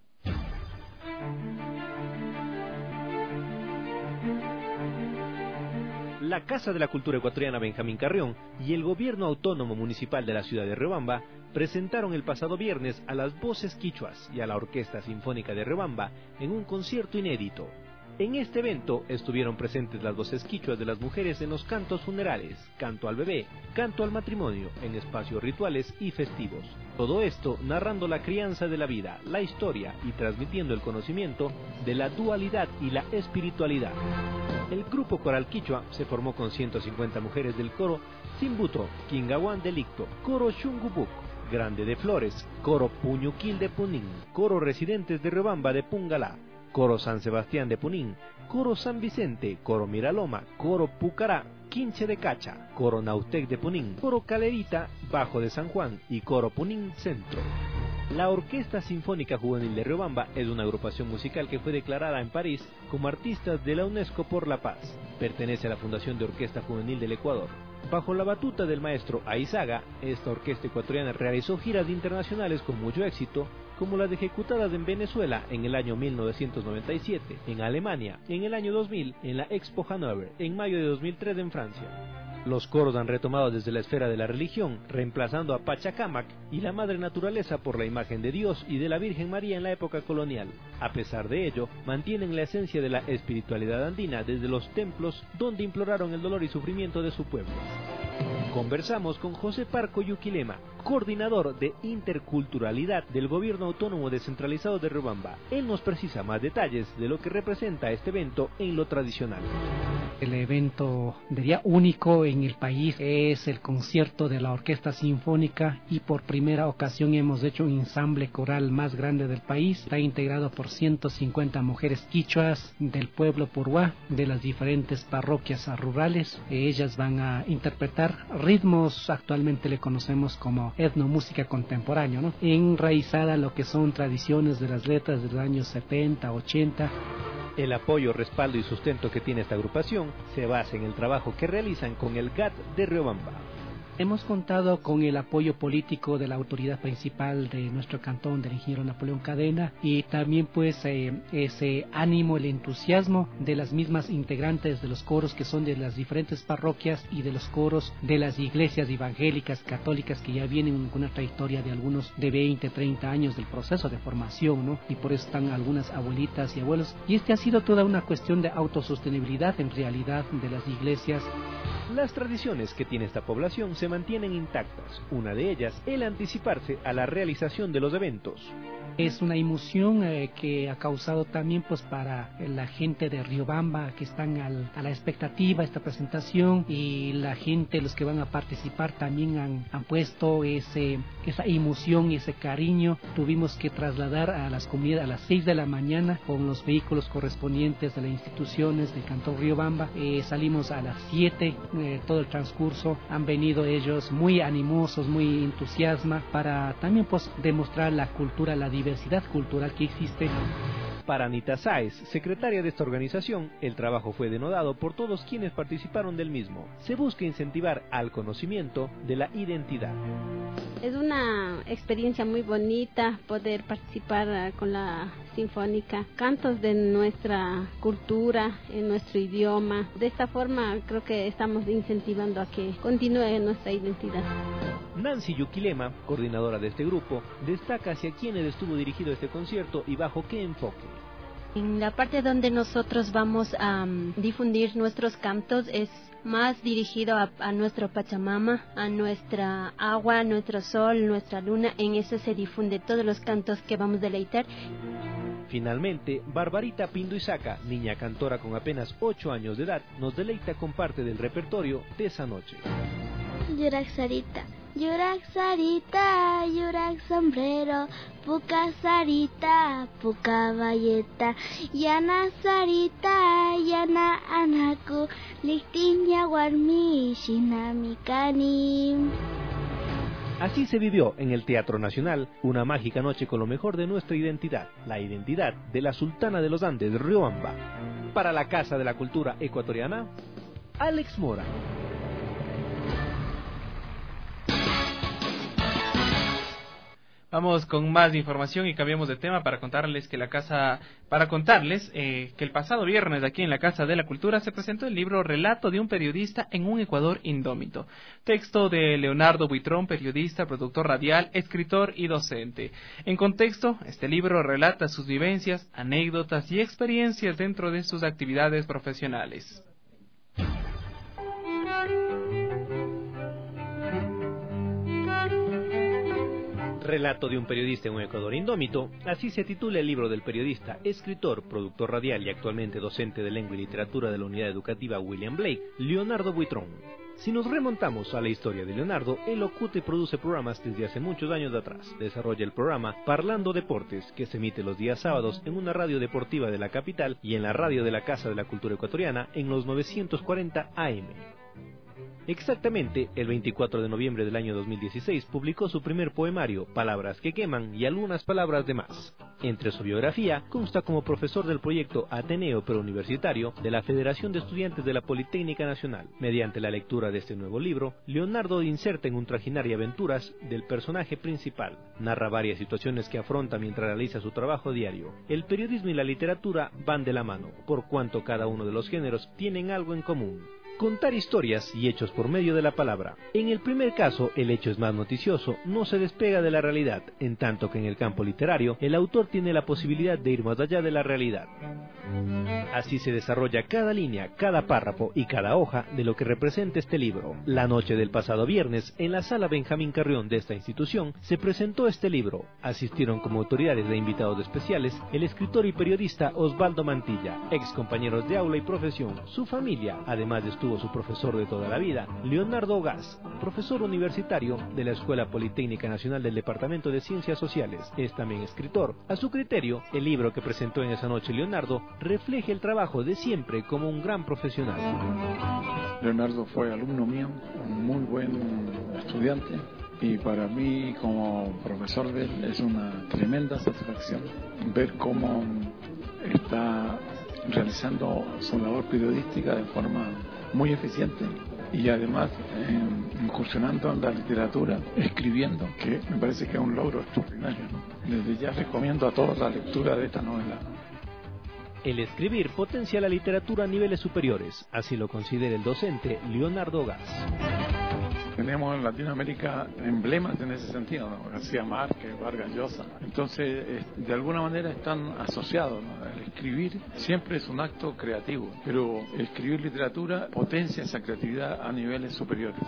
La Casa de la Cultura Ecuatoriana Benjamín Carrión y el Gobierno Autónomo Municipal de la ciudad de Riobamba presentaron el pasado viernes a las Voces Quichuas y a la Orquesta Sinfónica de Riobamba en un concierto inédito. En este evento estuvieron presentes las voces quichuas de las mujeres en los cantos funerales, canto al bebé, canto al matrimonio, en espacios rituales y festivos. Todo esto narrando la crianza de la vida, la historia y transmitiendo el conocimiento de la dualidad y la espiritualidad. El grupo coral quichua se formó con ciento cincuenta mujeres del coro Simbuto, Quingahuán Delicto, coro Xungubuk, Grande de Flores, coro Puñuquil de Punín, coro Residentes de Riobamba de Pungalá, coro San Sebastián de Punín, coro San Vicente, coro Miraloma, coro Pucará, Quinche de Cacha, coro Nautec de Punín, coro Calerita, Bajo de San Juan y coro Punín Centro. La Orquesta Sinfónica Juvenil de Riobamba es una agrupación musical que fue declarada en París como artistas de la UNESCO por la paz. Pertenece a la Fundación de Orquesta Juvenil del Ecuador. Bajo la batuta del maestro Aizaga, esta orquesta ecuatoriana realizó giras internacionales con mucho éxito, como las ejecutadas en Venezuela en el año mil novecientos noventa y siete, en Alemania en el año dos mil, en la Expo Hannover, en mayo de dos mil tres en Francia. Los coros han retomado desde la esfera de la religión, reemplazando a Pachacamac y la Madre Naturaleza por la imagen de Dios y de la Virgen María en la época colonial. A pesar de ello, mantienen la esencia de la espiritualidad andina desde los templos donde imploraron el dolor y sufrimiento de su pueblo. Conversamos con José Parco Yuquilema, coordinador de interculturalidad del Gobierno Autónomo Descentralizado de Riobamba. Él nos precisa más detalles de lo que representa este evento en lo tradicional. El evento, diría, único en el país es el concierto de la Orquesta Sinfónica, y por primera ocasión hemos hecho un ensamble coral más grande del país. Está integrado por ciento cincuenta mujeres quichuas del pueblo Puruá, de las diferentes parroquias rurales. Ellas van a interpretar ritmos, actualmente le conocemos como etnomúsica contemporánea, ¿no? Enraizada en lo que son tradiciones de las letras de los años setenta, ochenta. El apoyo, respaldo y sustento que tiene esta agrupación se basa en el trabajo que realizan con el G A T de Riobamba. Hemos contado con el apoyo político de la autoridad principal de nuestro cantón, del ingeniero Napoleón Cadena, y también pues eh, ese ánimo, el entusiasmo de las mismas integrantes de los coros que son de las diferentes parroquias y de los coros de las iglesias evangélicas, católicas, que ya vienen con una trayectoria de algunos de veinte, treinta años del proceso de formación, ¿no? Y por eso están algunas abuelitas y abuelos. Y este ha sido toda una cuestión de autosostenibilidad en realidad de las iglesias. Las tradiciones que tiene esta población se mantienen intactas, una de ellas el anticiparse a la realización de los eventos. Es una emoción eh, que ha causado también pues para la gente de Riobamba que están al, a la expectativa de esta presentación, y la gente, los que van a participar, también han, han puesto ese, esa emoción y ese cariño. Tuvimos que trasladar a las comunidades a las seis de la mañana con los vehículos correspondientes de las instituciones del cantón Riobamba. Eh, salimos a las siete, eh, todo el transcurso han venido ellos muy animosos, muy entusiasma, para también pues demostrar la cultura, la diversidad diversidad cultural que existe. Para Anita Sáez, secretaria de esta organización, el trabajo fue denodado por todos quienes participaron del mismo. Se busca incentivar al conocimiento de la identidad. Es una experiencia muy bonita poder participar uh, con la Sinfónica, cantos de nuestra cultura, en nuestro idioma. De esta forma creo que estamos incentivando a que continúe nuestra identidad. Nancy Yuquilema, coordinadora de este grupo, destaca hacia quiénes estuvo dirigido este concierto y bajo qué enfoque. En la parte donde nosotros vamos a um, difundir nuestros cantos es más dirigido a, a nuestro Pachamama, a nuestra agua, nuestro sol, nuestra luna. En eso se difunde todos los cantos que vamos a deleitar. Finalmente, Barbarita Pinduizaca, niña cantora con apenas ocho años de edad, nos deleita con parte del repertorio de esa noche. Yurak Sarita, Yurak Sarita, Yurak sombrero, Puka Sarita, Puka bayeta, Yana Sarita, Yana anaku, Lichtin yawarmi, Shinamikani. Así se vivió en el Teatro Nacional una mágica noche con lo mejor de nuestra identidad, la identidad de la Sultana de los Andes, Riobamba. Para la Casa de la Cultura Ecuatoriana, Alex Mora. Vamos con más información y cambiamos de tema para contarles que la casa, para contarles eh, que el pasado viernes aquí en la Casa de la Cultura se presentó el libro Relato de un periodista en un Ecuador indómito, texto de Leonardo Buitrón, periodista, productor radial, escritor y docente. En contexto, este libro relata sus vivencias, anécdotas y experiencias dentro de sus actividades profesionales. Relato de un periodista en un Ecuador indómito, así se titula el libro del periodista, escritor, productor radial y actualmente docente de lengua y literatura de la unidad educativa William Blake, Leonardo Buitrón. Si nos remontamos a la historia de Leonardo, él locuta y produce programas desde hace muchos años de atrás. Desarrolla el programa Parlando Deportes, que se emite los días sábados en una radio deportiva de la capital y en la radio de la Casa de la Cultura Ecuatoriana en los novecientos cuarenta A M. Exactamente, el veinticuatro de noviembre del año dos mil dieciséis publicó su primer poemario, Palabras que queman y algunas palabras de más. Entre su biografía, consta como profesor del proyecto Ateneo Preuniversitario de la Federación de Estudiantes de la Politécnica Nacional. Mediante la lectura de este nuevo libro, Leonardo inserta en un trajinar y aventuras del personaje principal. Narra varias situaciones que afronta mientras realiza su trabajo diario. El periodismo y la literatura van de la mano, por cuanto cada uno de los géneros tienen algo en común. Contar historias y hechos por medio de la palabra. En el primer caso, el hecho es más noticioso, no se despega de la realidad, en tanto que en el campo literario, el autor tiene la posibilidad de ir más allá de la realidad. Así se desarrolla cada línea, cada párrafo y cada hoja de lo que representa este libro. La noche del pasado viernes, en la sala Benjamín Carrión de esta institución, se presentó este libro. Asistieron como autoridades e invitados especiales el escritor y periodista Osvaldo Mantilla, ex compañeros de aula y profesión, su familia, además de estuvo su profesor de toda la vida, Leonardo Gas, profesor universitario de la Escuela Politécnica Nacional del Departamento de Ciencias Sociales. Es también escritor. A su criterio, el libro que presentó en esa noche Leonardo refleja el trabajo de siempre como un gran profesional. Leonardo fue alumno mío, un muy buen estudiante, y para mí como profesor de él es una tremenda satisfacción ver cómo está realizando su labor periodística de forma muy eficiente y además eh, incursionando en la literatura, escribiendo, que me parece que es un logro extraordinario, ¿no? Desde ya recomiendo a todos la lectura de esta novela. El escribir potencia la literatura a niveles superiores, así lo considera el docente Leonardo Gas. Tenemos en Latinoamérica emblemas en ese sentido, ¿no? García Márquez, Vargas Llosa. Entonces, de alguna manera están asociados, ¿no? El escribir siempre es un acto creativo, pero escribir literatura potencia esa creatividad a niveles superiores.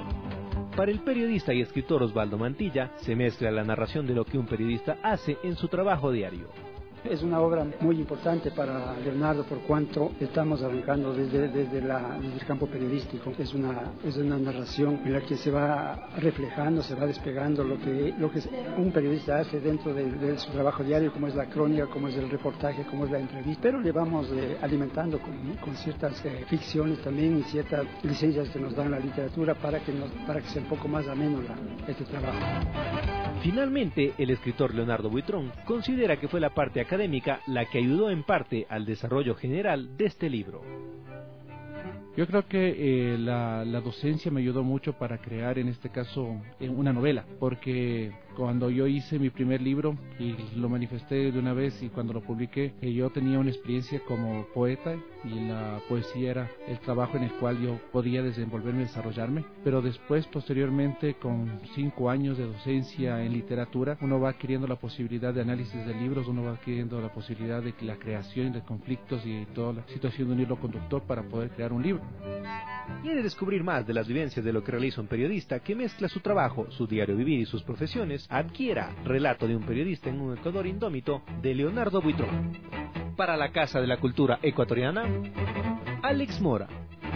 Para el periodista y escritor Osvaldo Mantilla, se mezcla la narración de lo que un periodista hace en su trabajo diario. Es una obra muy importante para Leonardo por cuanto estamos arrancando desde, desde, la, desde el campo periodístico. Es una, es una narración en la que se va reflejando, se va despegando lo que, lo que un periodista hace dentro de, de su trabajo diario, como es la crónica, como es el reportaje, como es la entrevista. Pero le vamos eh, alimentando con, con ciertas eh, ficciones también y ciertas licencias que nos dan la literatura para que, nos, para que sea un poco más ameno la, este trabajo. Finalmente, el escritor Leonardo Buitrón considera que fue la parte académica la que ayudó en parte al desarrollo general de este libro. Yo creo que eh, la, la docencia me ayudó mucho para crear, en este caso, eh, una novela, porque cuando yo hice mi primer libro y lo manifesté de una vez y cuando lo publiqué, eh, yo tenía una experiencia como poeta y la poesía era el trabajo en el cual yo podía desenvolverme y desarrollarme, pero después, posteriormente, con cinco años de docencia en literatura, uno va adquiriendo la posibilidad de análisis de libros, uno va adquiriendo la posibilidad de la creación de conflictos y toda la situación de un hilo conductor para poder crear un libro. ¿Quiere descubrir más de las vivencias de lo que realiza un periodista que mezcla su trabajo, su diario vivir y sus profesiones? Adquiera Relato de un periodista en un Ecuador indómito de Leonardo Buitrón. Para la Casa de la Cultura Ecuatoriana, Alex Mora.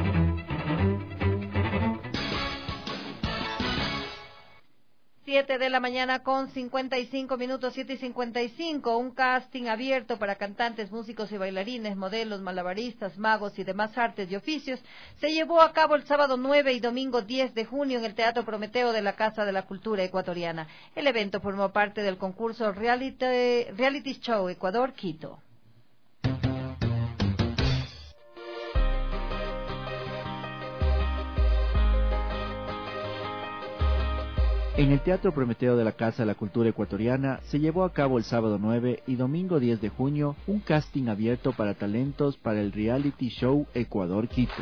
Siete de la mañana con cincuenta y cinco minutos, siete y cincuenta y cinco, un casting abierto para cantantes, músicos y bailarines, modelos, malabaristas, magos y demás artes y oficios se llevó a cabo el sábado nueve y domingo diez de junio en el Teatro Prometeo de la Casa de la Cultura Ecuatoriana. El evento formó parte del concurso Reality, Reality Show Ecuador Quito. En el Teatro Prometeo de la Casa de la Cultura Ecuatoriana se llevó a cabo el sábado nueve y domingo diez de junio un casting abierto para talentos para el reality show Ecuador Quito.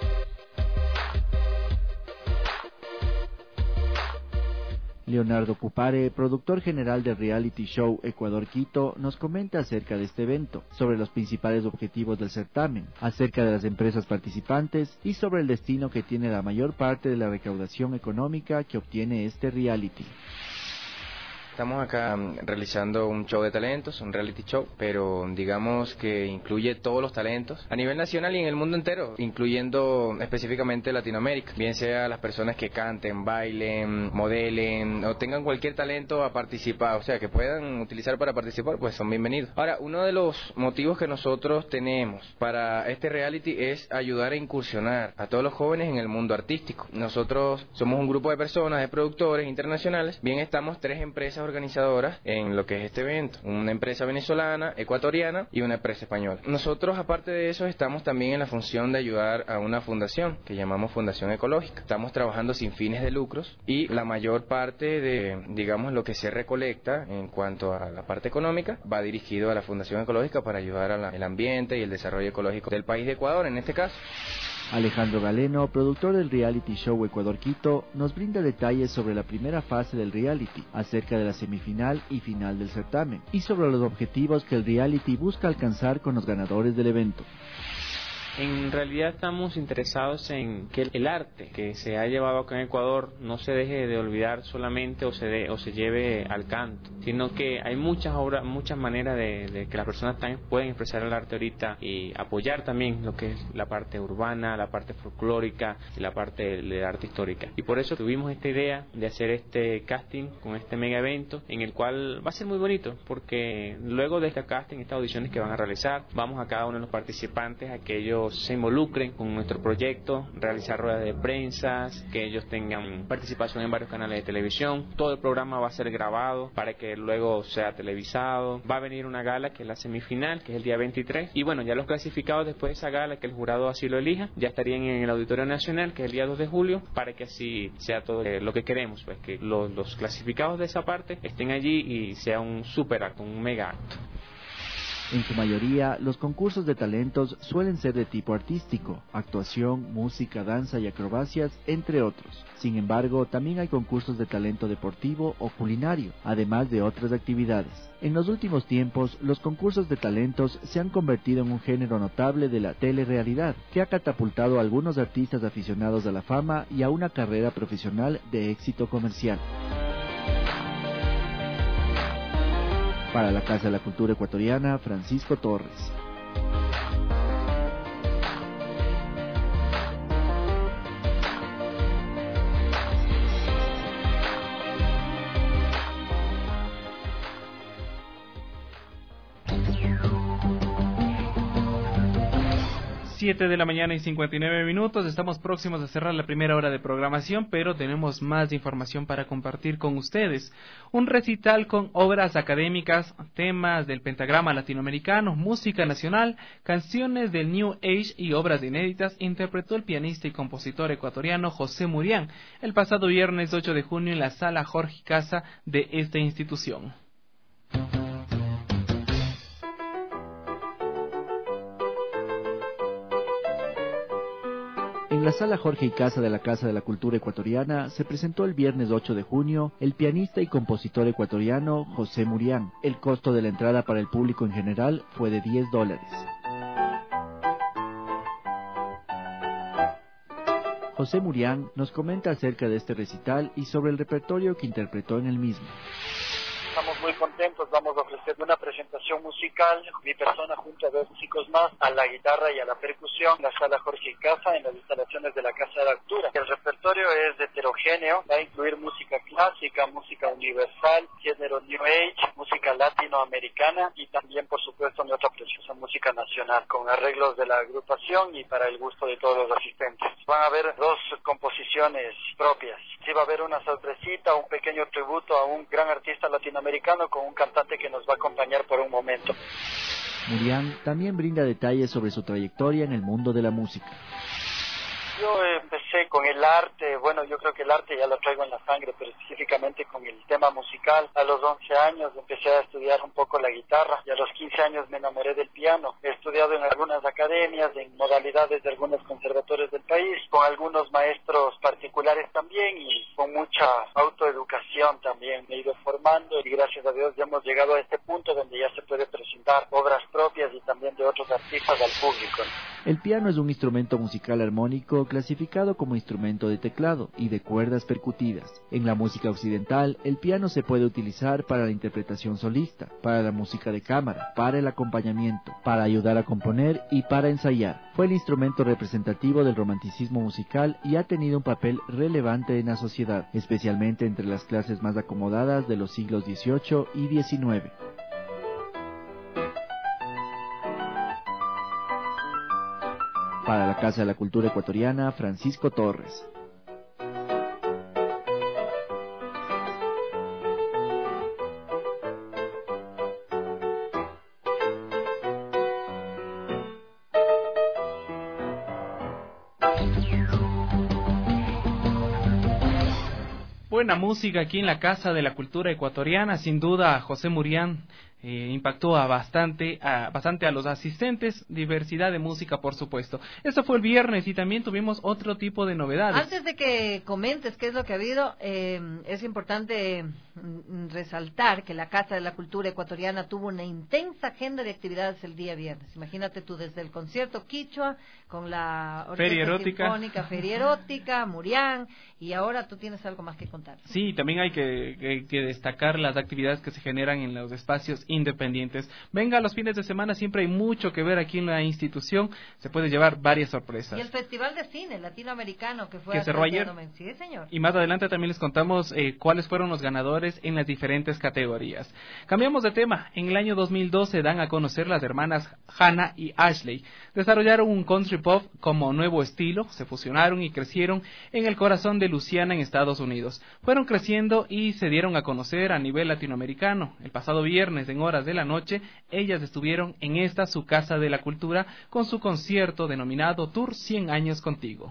Leonardo Pupare, productor general del reality show Ecuador Quito, nos comenta acerca de este evento, sobre los principales objetivos del certamen, acerca de las empresas participantes y sobre el destino que tiene la mayor parte de la recaudación económica que obtiene este reality. Estamos acá um, realizando un show de talentos, un reality show, pero digamos que incluye todos los talentos a nivel nacional y en el mundo entero, incluyendo específicamente Latinoamérica, bien sea las personas que canten, bailen, modelen o tengan cualquier talento a participar, o sea, que puedan utilizar para participar, pues son bienvenidos. Ahora, uno de los motivos que nosotros tenemos para este reality es ayudar a incursionar a todos los jóvenes en el mundo artístico. Nosotros somos un grupo de personas, de productores internacionales, bien estamos tres empresas organizadoras en lo que es este evento, una empresa venezolana, ecuatoriana y una empresa española. Nosotros, aparte de eso, estamos también en la función de ayudar a una fundación que llamamos Fundación Ecológica. Estamos trabajando sin fines de lucros y la mayor parte de, digamos, lo que se recolecta en cuanto a la parte económica va dirigido a la Fundación Ecológica para ayudar al ambiente y el desarrollo ecológico del país de Ecuador, en este caso. Alejandro Galeno, productor del reality show Ecuador Quito, nos brinda detalles sobre la primera fase del reality, acerca de la semifinal y final del certamen, y sobre los objetivos que el reality busca alcanzar con los ganadores del evento. En realidad estamos interesados en que el arte que se ha llevado acá en Ecuador no se deje de olvidar solamente o se de, o se lleve al canto, sino que hay muchas obras, muchas maneras de, de que las personas también pueden expresar el arte ahorita y apoyar también lo que es la parte urbana, la parte folclórica y la parte del arte histórica. Y por eso tuvimos esta idea de hacer este casting con este mega evento, en el cual va a ser muy bonito, porque luego de este casting, estas audiciones que van a realizar, vamos a cada uno de los participantes a que ellos se involucren con nuestro proyecto, realizar ruedas de prensa, que ellos tengan participación en varios canales de televisión. Todo el programa va a ser grabado para que luego sea televisado. Va a venir una gala que es la semifinal, que es el día veintitrés, y bueno, ya los clasificados después de esa gala, que el jurado así lo elija, ya estarían en el Auditorio Nacional, que es el día dos de julio, para que así sea todo lo que queremos, pues que los, los clasificados de esa parte estén allí y sea un super acto, un mega acto. En su mayoría, los concursos de talentos suelen ser de tipo artístico, actuación, música, danza y acrobacias, entre otros. Sin embargo, también hay concursos de talento deportivo o culinario, además de otras actividades. En los últimos tiempos, los concursos de talentos se han convertido en un género notable de la telerrealidad, que ha catapultado a algunos artistas aficionados a la fama y a una carrera profesional de éxito comercial. Para la Casa de la Cultura Ecuatoriana, Francisco Torres. siete de la mañana y cincuenta y nueve minutos. Estamos próximos a cerrar la primera hora de programación, pero tenemos más información para compartir con ustedes. Un recital con obras académicas, temas del pentagrama latinoamericano, música nacional, canciones del New Age y obras inéditas interpretó el pianista y compositor ecuatoriano José Murián el pasado viernes ocho de junio en la Sala Jorge Casa de esta institución. En la Sala Jorge y Casa de la Casa de la Cultura Ecuatoriana se presentó el viernes ocho de junio el pianista y compositor ecuatoriano José Murián. El costo de la entrada para el público en general fue de diez dólares. José Murián nos comenta acerca de este recital y sobre el repertorio que interpretó en el mismo. Estamos muy contentos, vamos a ofrecer una presentación musical, mi persona junto a dos músicos más, a la guitarra y a la percusión, en la Sala Jorge y Casa, en las instalaciones de la Casa de la Cultura. El repertorio es heterogéneo, va a incluir música clásica, música universal, género New Age, música latinoamericana y también, por supuesto, nuestra preciosa música nacional, con arreglos de la agrupación y para el gusto de todos los asistentes. Van a haber dos composiciones propias. Sí va a haber una sorpresita, un pequeño tributo a un gran artista latinoamericano con un cantante que nos va a acompañar por un momento. Murián también brinda detalles sobre su trayectoria en el mundo de la música. Yo empecé con el arte, bueno, yo creo que el arte ya lo traigo en la sangre, pero específicamente con el tema musical. A los once años empecé a estudiar un poco la guitarra y a los quince años me enamoré del piano. He estudiado en algunas academias, en modalidades de algunos conservatorios del país, con algunos maestros particulares también y con mucha autoeducación también. Me he ido formando y gracias a Dios ya hemos llegado a este punto donde ya se puede presentar obras propias y también de otros artistas al público. El piano es un instrumento musical armónico clasificado como instrumento de teclado y de cuerdas percutidas. En la música occidental, el piano se puede utilizar para la interpretación solista, para la música de cámara, para el acompañamiento, para ayudar a componer y para ensayar. Fue el instrumento representativo del romanticismo musical y ha tenido un papel relevante en la sociedad, especialmente entre las clases más acomodadas de los siglos dieciocho y diecinueve. Para la Casa de la Cultura Ecuatoriana, Francisco Torres. Buena música aquí en la Casa de la Cultura Ecuatoriana, sin duda José Murián eh, impactó a bastante, a bastante a los asistentes, diversidad de música por supuesto. Esto fue el viernes y también tuvimos otro tipo de novedades. Antes de que comentes qué es lo que ha habido, eh, es importante mm, resaltar que la Casa de la Cultura Ecuatoriana tuvo una intensa agenda de actividades el día viernes. Imagínate tú, desde el concierto Quichua, con la Orquesta Feria Erótica. Sinfónica, Feria Erótica, Murián, y ahora tú tienes algo más que contar. Sí, también hay que, que, que destacar las actividades que se generan en los espacios independientes. Venga, los fines de semana siempre hay mucho que ver aquí en la institución, se puede llevar varias sorpresas. Y el Festival de Cine Latinoamericano que fue que cerró ayer. Sí, señor. Y más adelante también les contamos eh, cuáles fueron los ganadores en las diferentes categorías. Cambiamos de tema. En el año dos mil doce dan a conocer las hermanas Hannah y Ashley. Desarrollaron un country pop como nuevo estilo, se fusionaron y crecieron en el corazón de Luisiana en Estados Unidos. Fueron creciendo y se dieron a conocer a nivel latinoamericano. El pasado viernes, en horas de la noche, ellas estuvieron en esta su Casa de la Cultura con su concierto denominado Tour cien años contigo.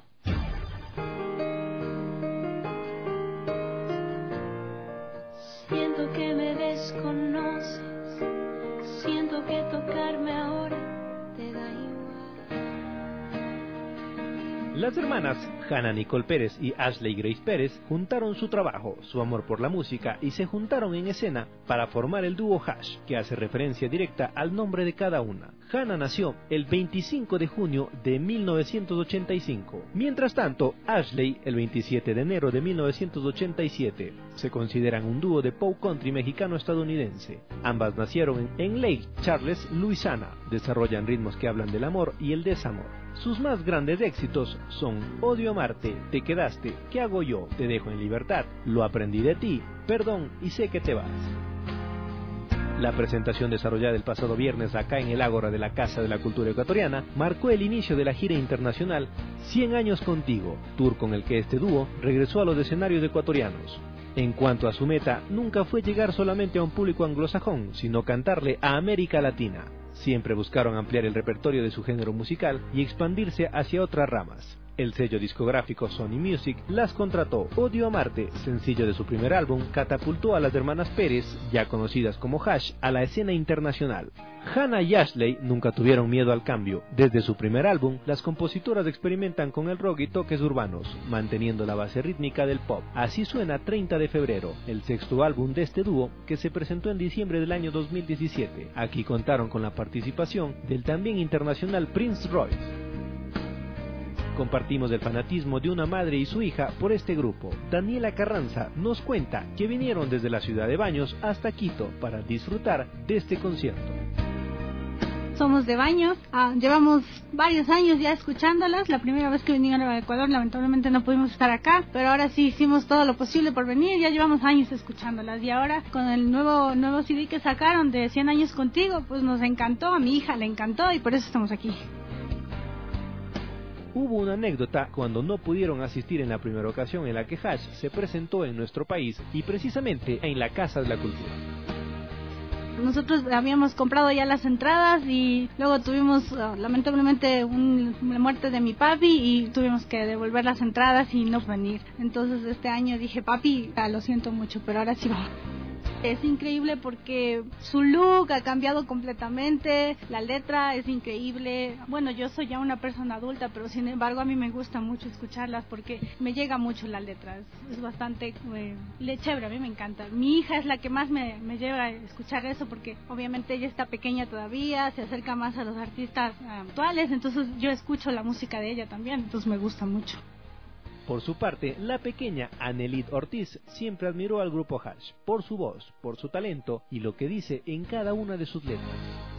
Siento que me desconoces, siento que tocarme ahora te da igual. Las hermanas Hannah Nicole Pérez y Ashley Grace Pérez juntaron su trabajo, su amor por la música y se juntaron en escena para formar el dúo Hash, que hace referencia directa al nombre de cada una. Hannah nació el veinticinco de junio de mil novecientos ochenta y cinco. Mientras tanto, Ashley el veintisiete de enero de mil novecientos ochenta y siete. Se consideran un dúo de pop country mexicano-estadounidense. Ambas nacieron en Lake Charles, Luisiana. Desarrollan ritmos que hablan del amor y el desamor. Sus más grandes éxitos son Odio amarte, Te quedaste, ¿Qué hago yo? Te dejo en libertad, Lo aprendí de ti, Perdón y sé que te vas. La presentación desarrollada el pasado viernes acá en el Ágora de la Casa de la Cultura Ecuatoriana marcó el inicio de la gira internacional cien años contigo, tour con el que este dúo regresó a los escenarios ecuatorianos. En cuanto a su meta, nunca fue llegar solamente a un público anglosajón, sino cantarle a América Latina. Siempre buscaron ampliar el repertorio de su género musical y expandirse hacia otras ramas. El sello discográfico Sony Music las contrató. Odio Amarte, sencillo de su primer álbum, catapultó a las hermanas Pérez, ya conocidas como Hash, a la escena internacional. Hannah y Ashley nunca tuvieron miedo al cambio. Desde su primer álbum, las compositoras experimentan con el rock y toques urbanos, manteniendo la base rítmica del pop. Así suena treinta de febrero, el sexto álbum de este dúo, que se presentó en diciembre del año dos mil diecisiete. Aquí contaron con la participación del también internacional Prince Royce. Compartimos el fanatismo de una madre y su hija por este grupo. Daniela Carranza nos cuenta que vinieron desde la ciudad de Baños hasta Quito para disfrutar de este concierto. Somos de Baños, ah, llevamos varios años ya escuchándolas. La primera vez que vinieron a Ecuador lamentablemente no pudimos estar acá, pero ahora sí hicimos todo lo posible por venir. Ya llevamos años escuchándolas y ahora con el nuevo nuevo C D que sacaron de cien años contigo, pues nos encantó, a mi hija le encantó y por eso estamos aquí. Hubo una anécdota cuando no pudieron asistir en la primera ocasión en la que Hash se presentó en nuestro país y precisamente en la Casa de la Cultura. Nosotros habíamos comprado ya las entradas y luego tuvimos uh, lamentablemente un, la muerte de mi papi y tuvimos que devolver las entradas y no venir. Entonces este año dije, papi, ah, lo siento mucho, pero ahora sí vamos. Es increíble porque su look ha cambiado completamente, la letra es increíble. Bueno, yo soy ya una persona adulta, pero sin embargo a mí me gusta mucho escucharlas porque me llega mucho la letra. Es, es bastante eh, chévere, a mí me encanta. Mi hija es la que más me, me lleva a escuchar eso porque obviamente ella está pequeña todavía, se acerca más a los artistas actuales, entonces yo escucho la música de ella también, entonces me gusta mucho. Por su parte, la pequeña Anelit Ortiz siempre admiró al grupo Hash, por su voz, por su talento y lo que dice en cada una de sus letras.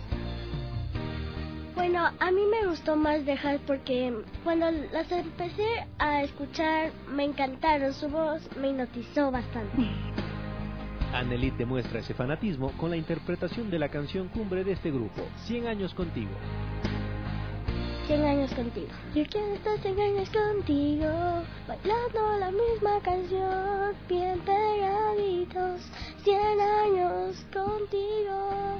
Bueno, a mí me gustó más de Hash porque cuando las empecé a escuchar me encantaron, su voz me hipnotizó bastante. Anelit demuestra ese fanatismo con la interpretación de la canción cumbre de este grupo, cien años contigo. cien años contigo. Yo quiero estar cien años contigo, bailando la misma canción, bien pegaditos, cien años contigo.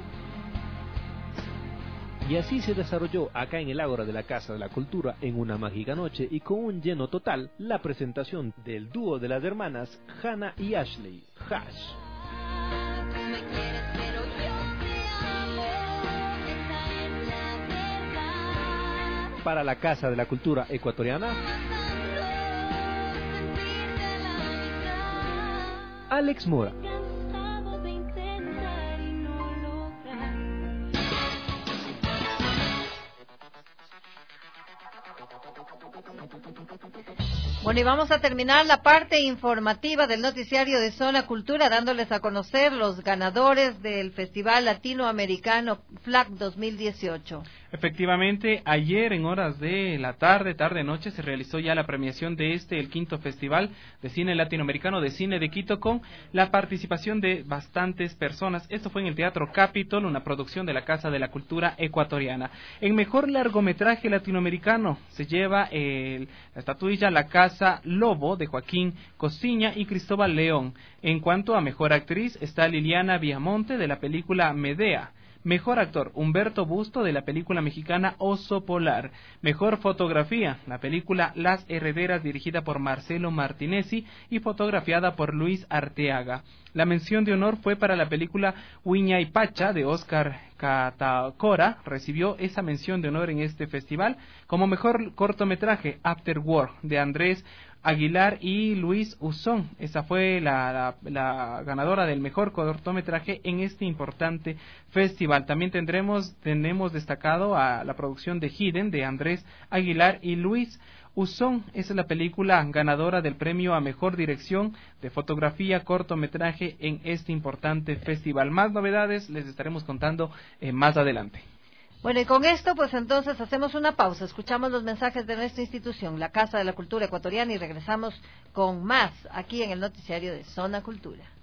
Y así se desarrolló acá en el Ágora de la Casa de la Cultura en una mágica noche y con un lleno total la presentación del dúo de las hermanas Hannah y Ashley, Hash. Para la Casa de la Cultura Ecuatoriana, Alex Mora. Bueno, y vamos a terminar la parte informativa del noticiario de Zona Cultura dándoles a conocer los ganadores del Festival Latinoamericano F L A C dos mil dieciocho. Efectivamente, ayer en horas de la tarde, tarde-noche, se realizó ya la premiación de este, el quinto Festival de Cine Latinoamericano de Cine de Quito, con la participación de bastantes personas. Esto fue en el Teatro Capitol, una producción de la Casa de la Cultura Ecuatoriana. En Mejor Largometraje Latinoamericano se lleva el, la estatuilla La Casa Lobo, de Joaquín Cosiña y Cristóbal León. En cuanto a Mejor Actriz, está Liliana Viamonte, de la película Medea. Mejor Actor, Humberto Busto, de la película mexicana Oso Polar. Mejor Fotografía, la película Las Herederas, dirigida por Marcelo Martinezzi y fotografiada por Luis Arteaga. La mención de honor fue para la película Huiña y Pacha, de Oscar Catacora. Recibió esa mención de honor en este festival. Como mejor cortometraje, After War, de Andrés Aguilar y Luis Uzón. Esa fue la, la, la ganadora del mejor cortometraje en este importante festival. También tendremos, tenemos destacado a la producción de Hidden, de Andrés Aguilar y Luis Uzón. Esa es la película ganadora del premio a mejor dirección de fotografía cortometraje en este importante festival. Más novedades les estaremos contando eh, más adelante. Bueno, y con esto, pues entonces hacemos una pausa, escuchamos los mensajes de nuestra institución, la Casa de la Cultura Ecuatoriana, y regresamos con más aquí en el noticiario de Zona Cultura.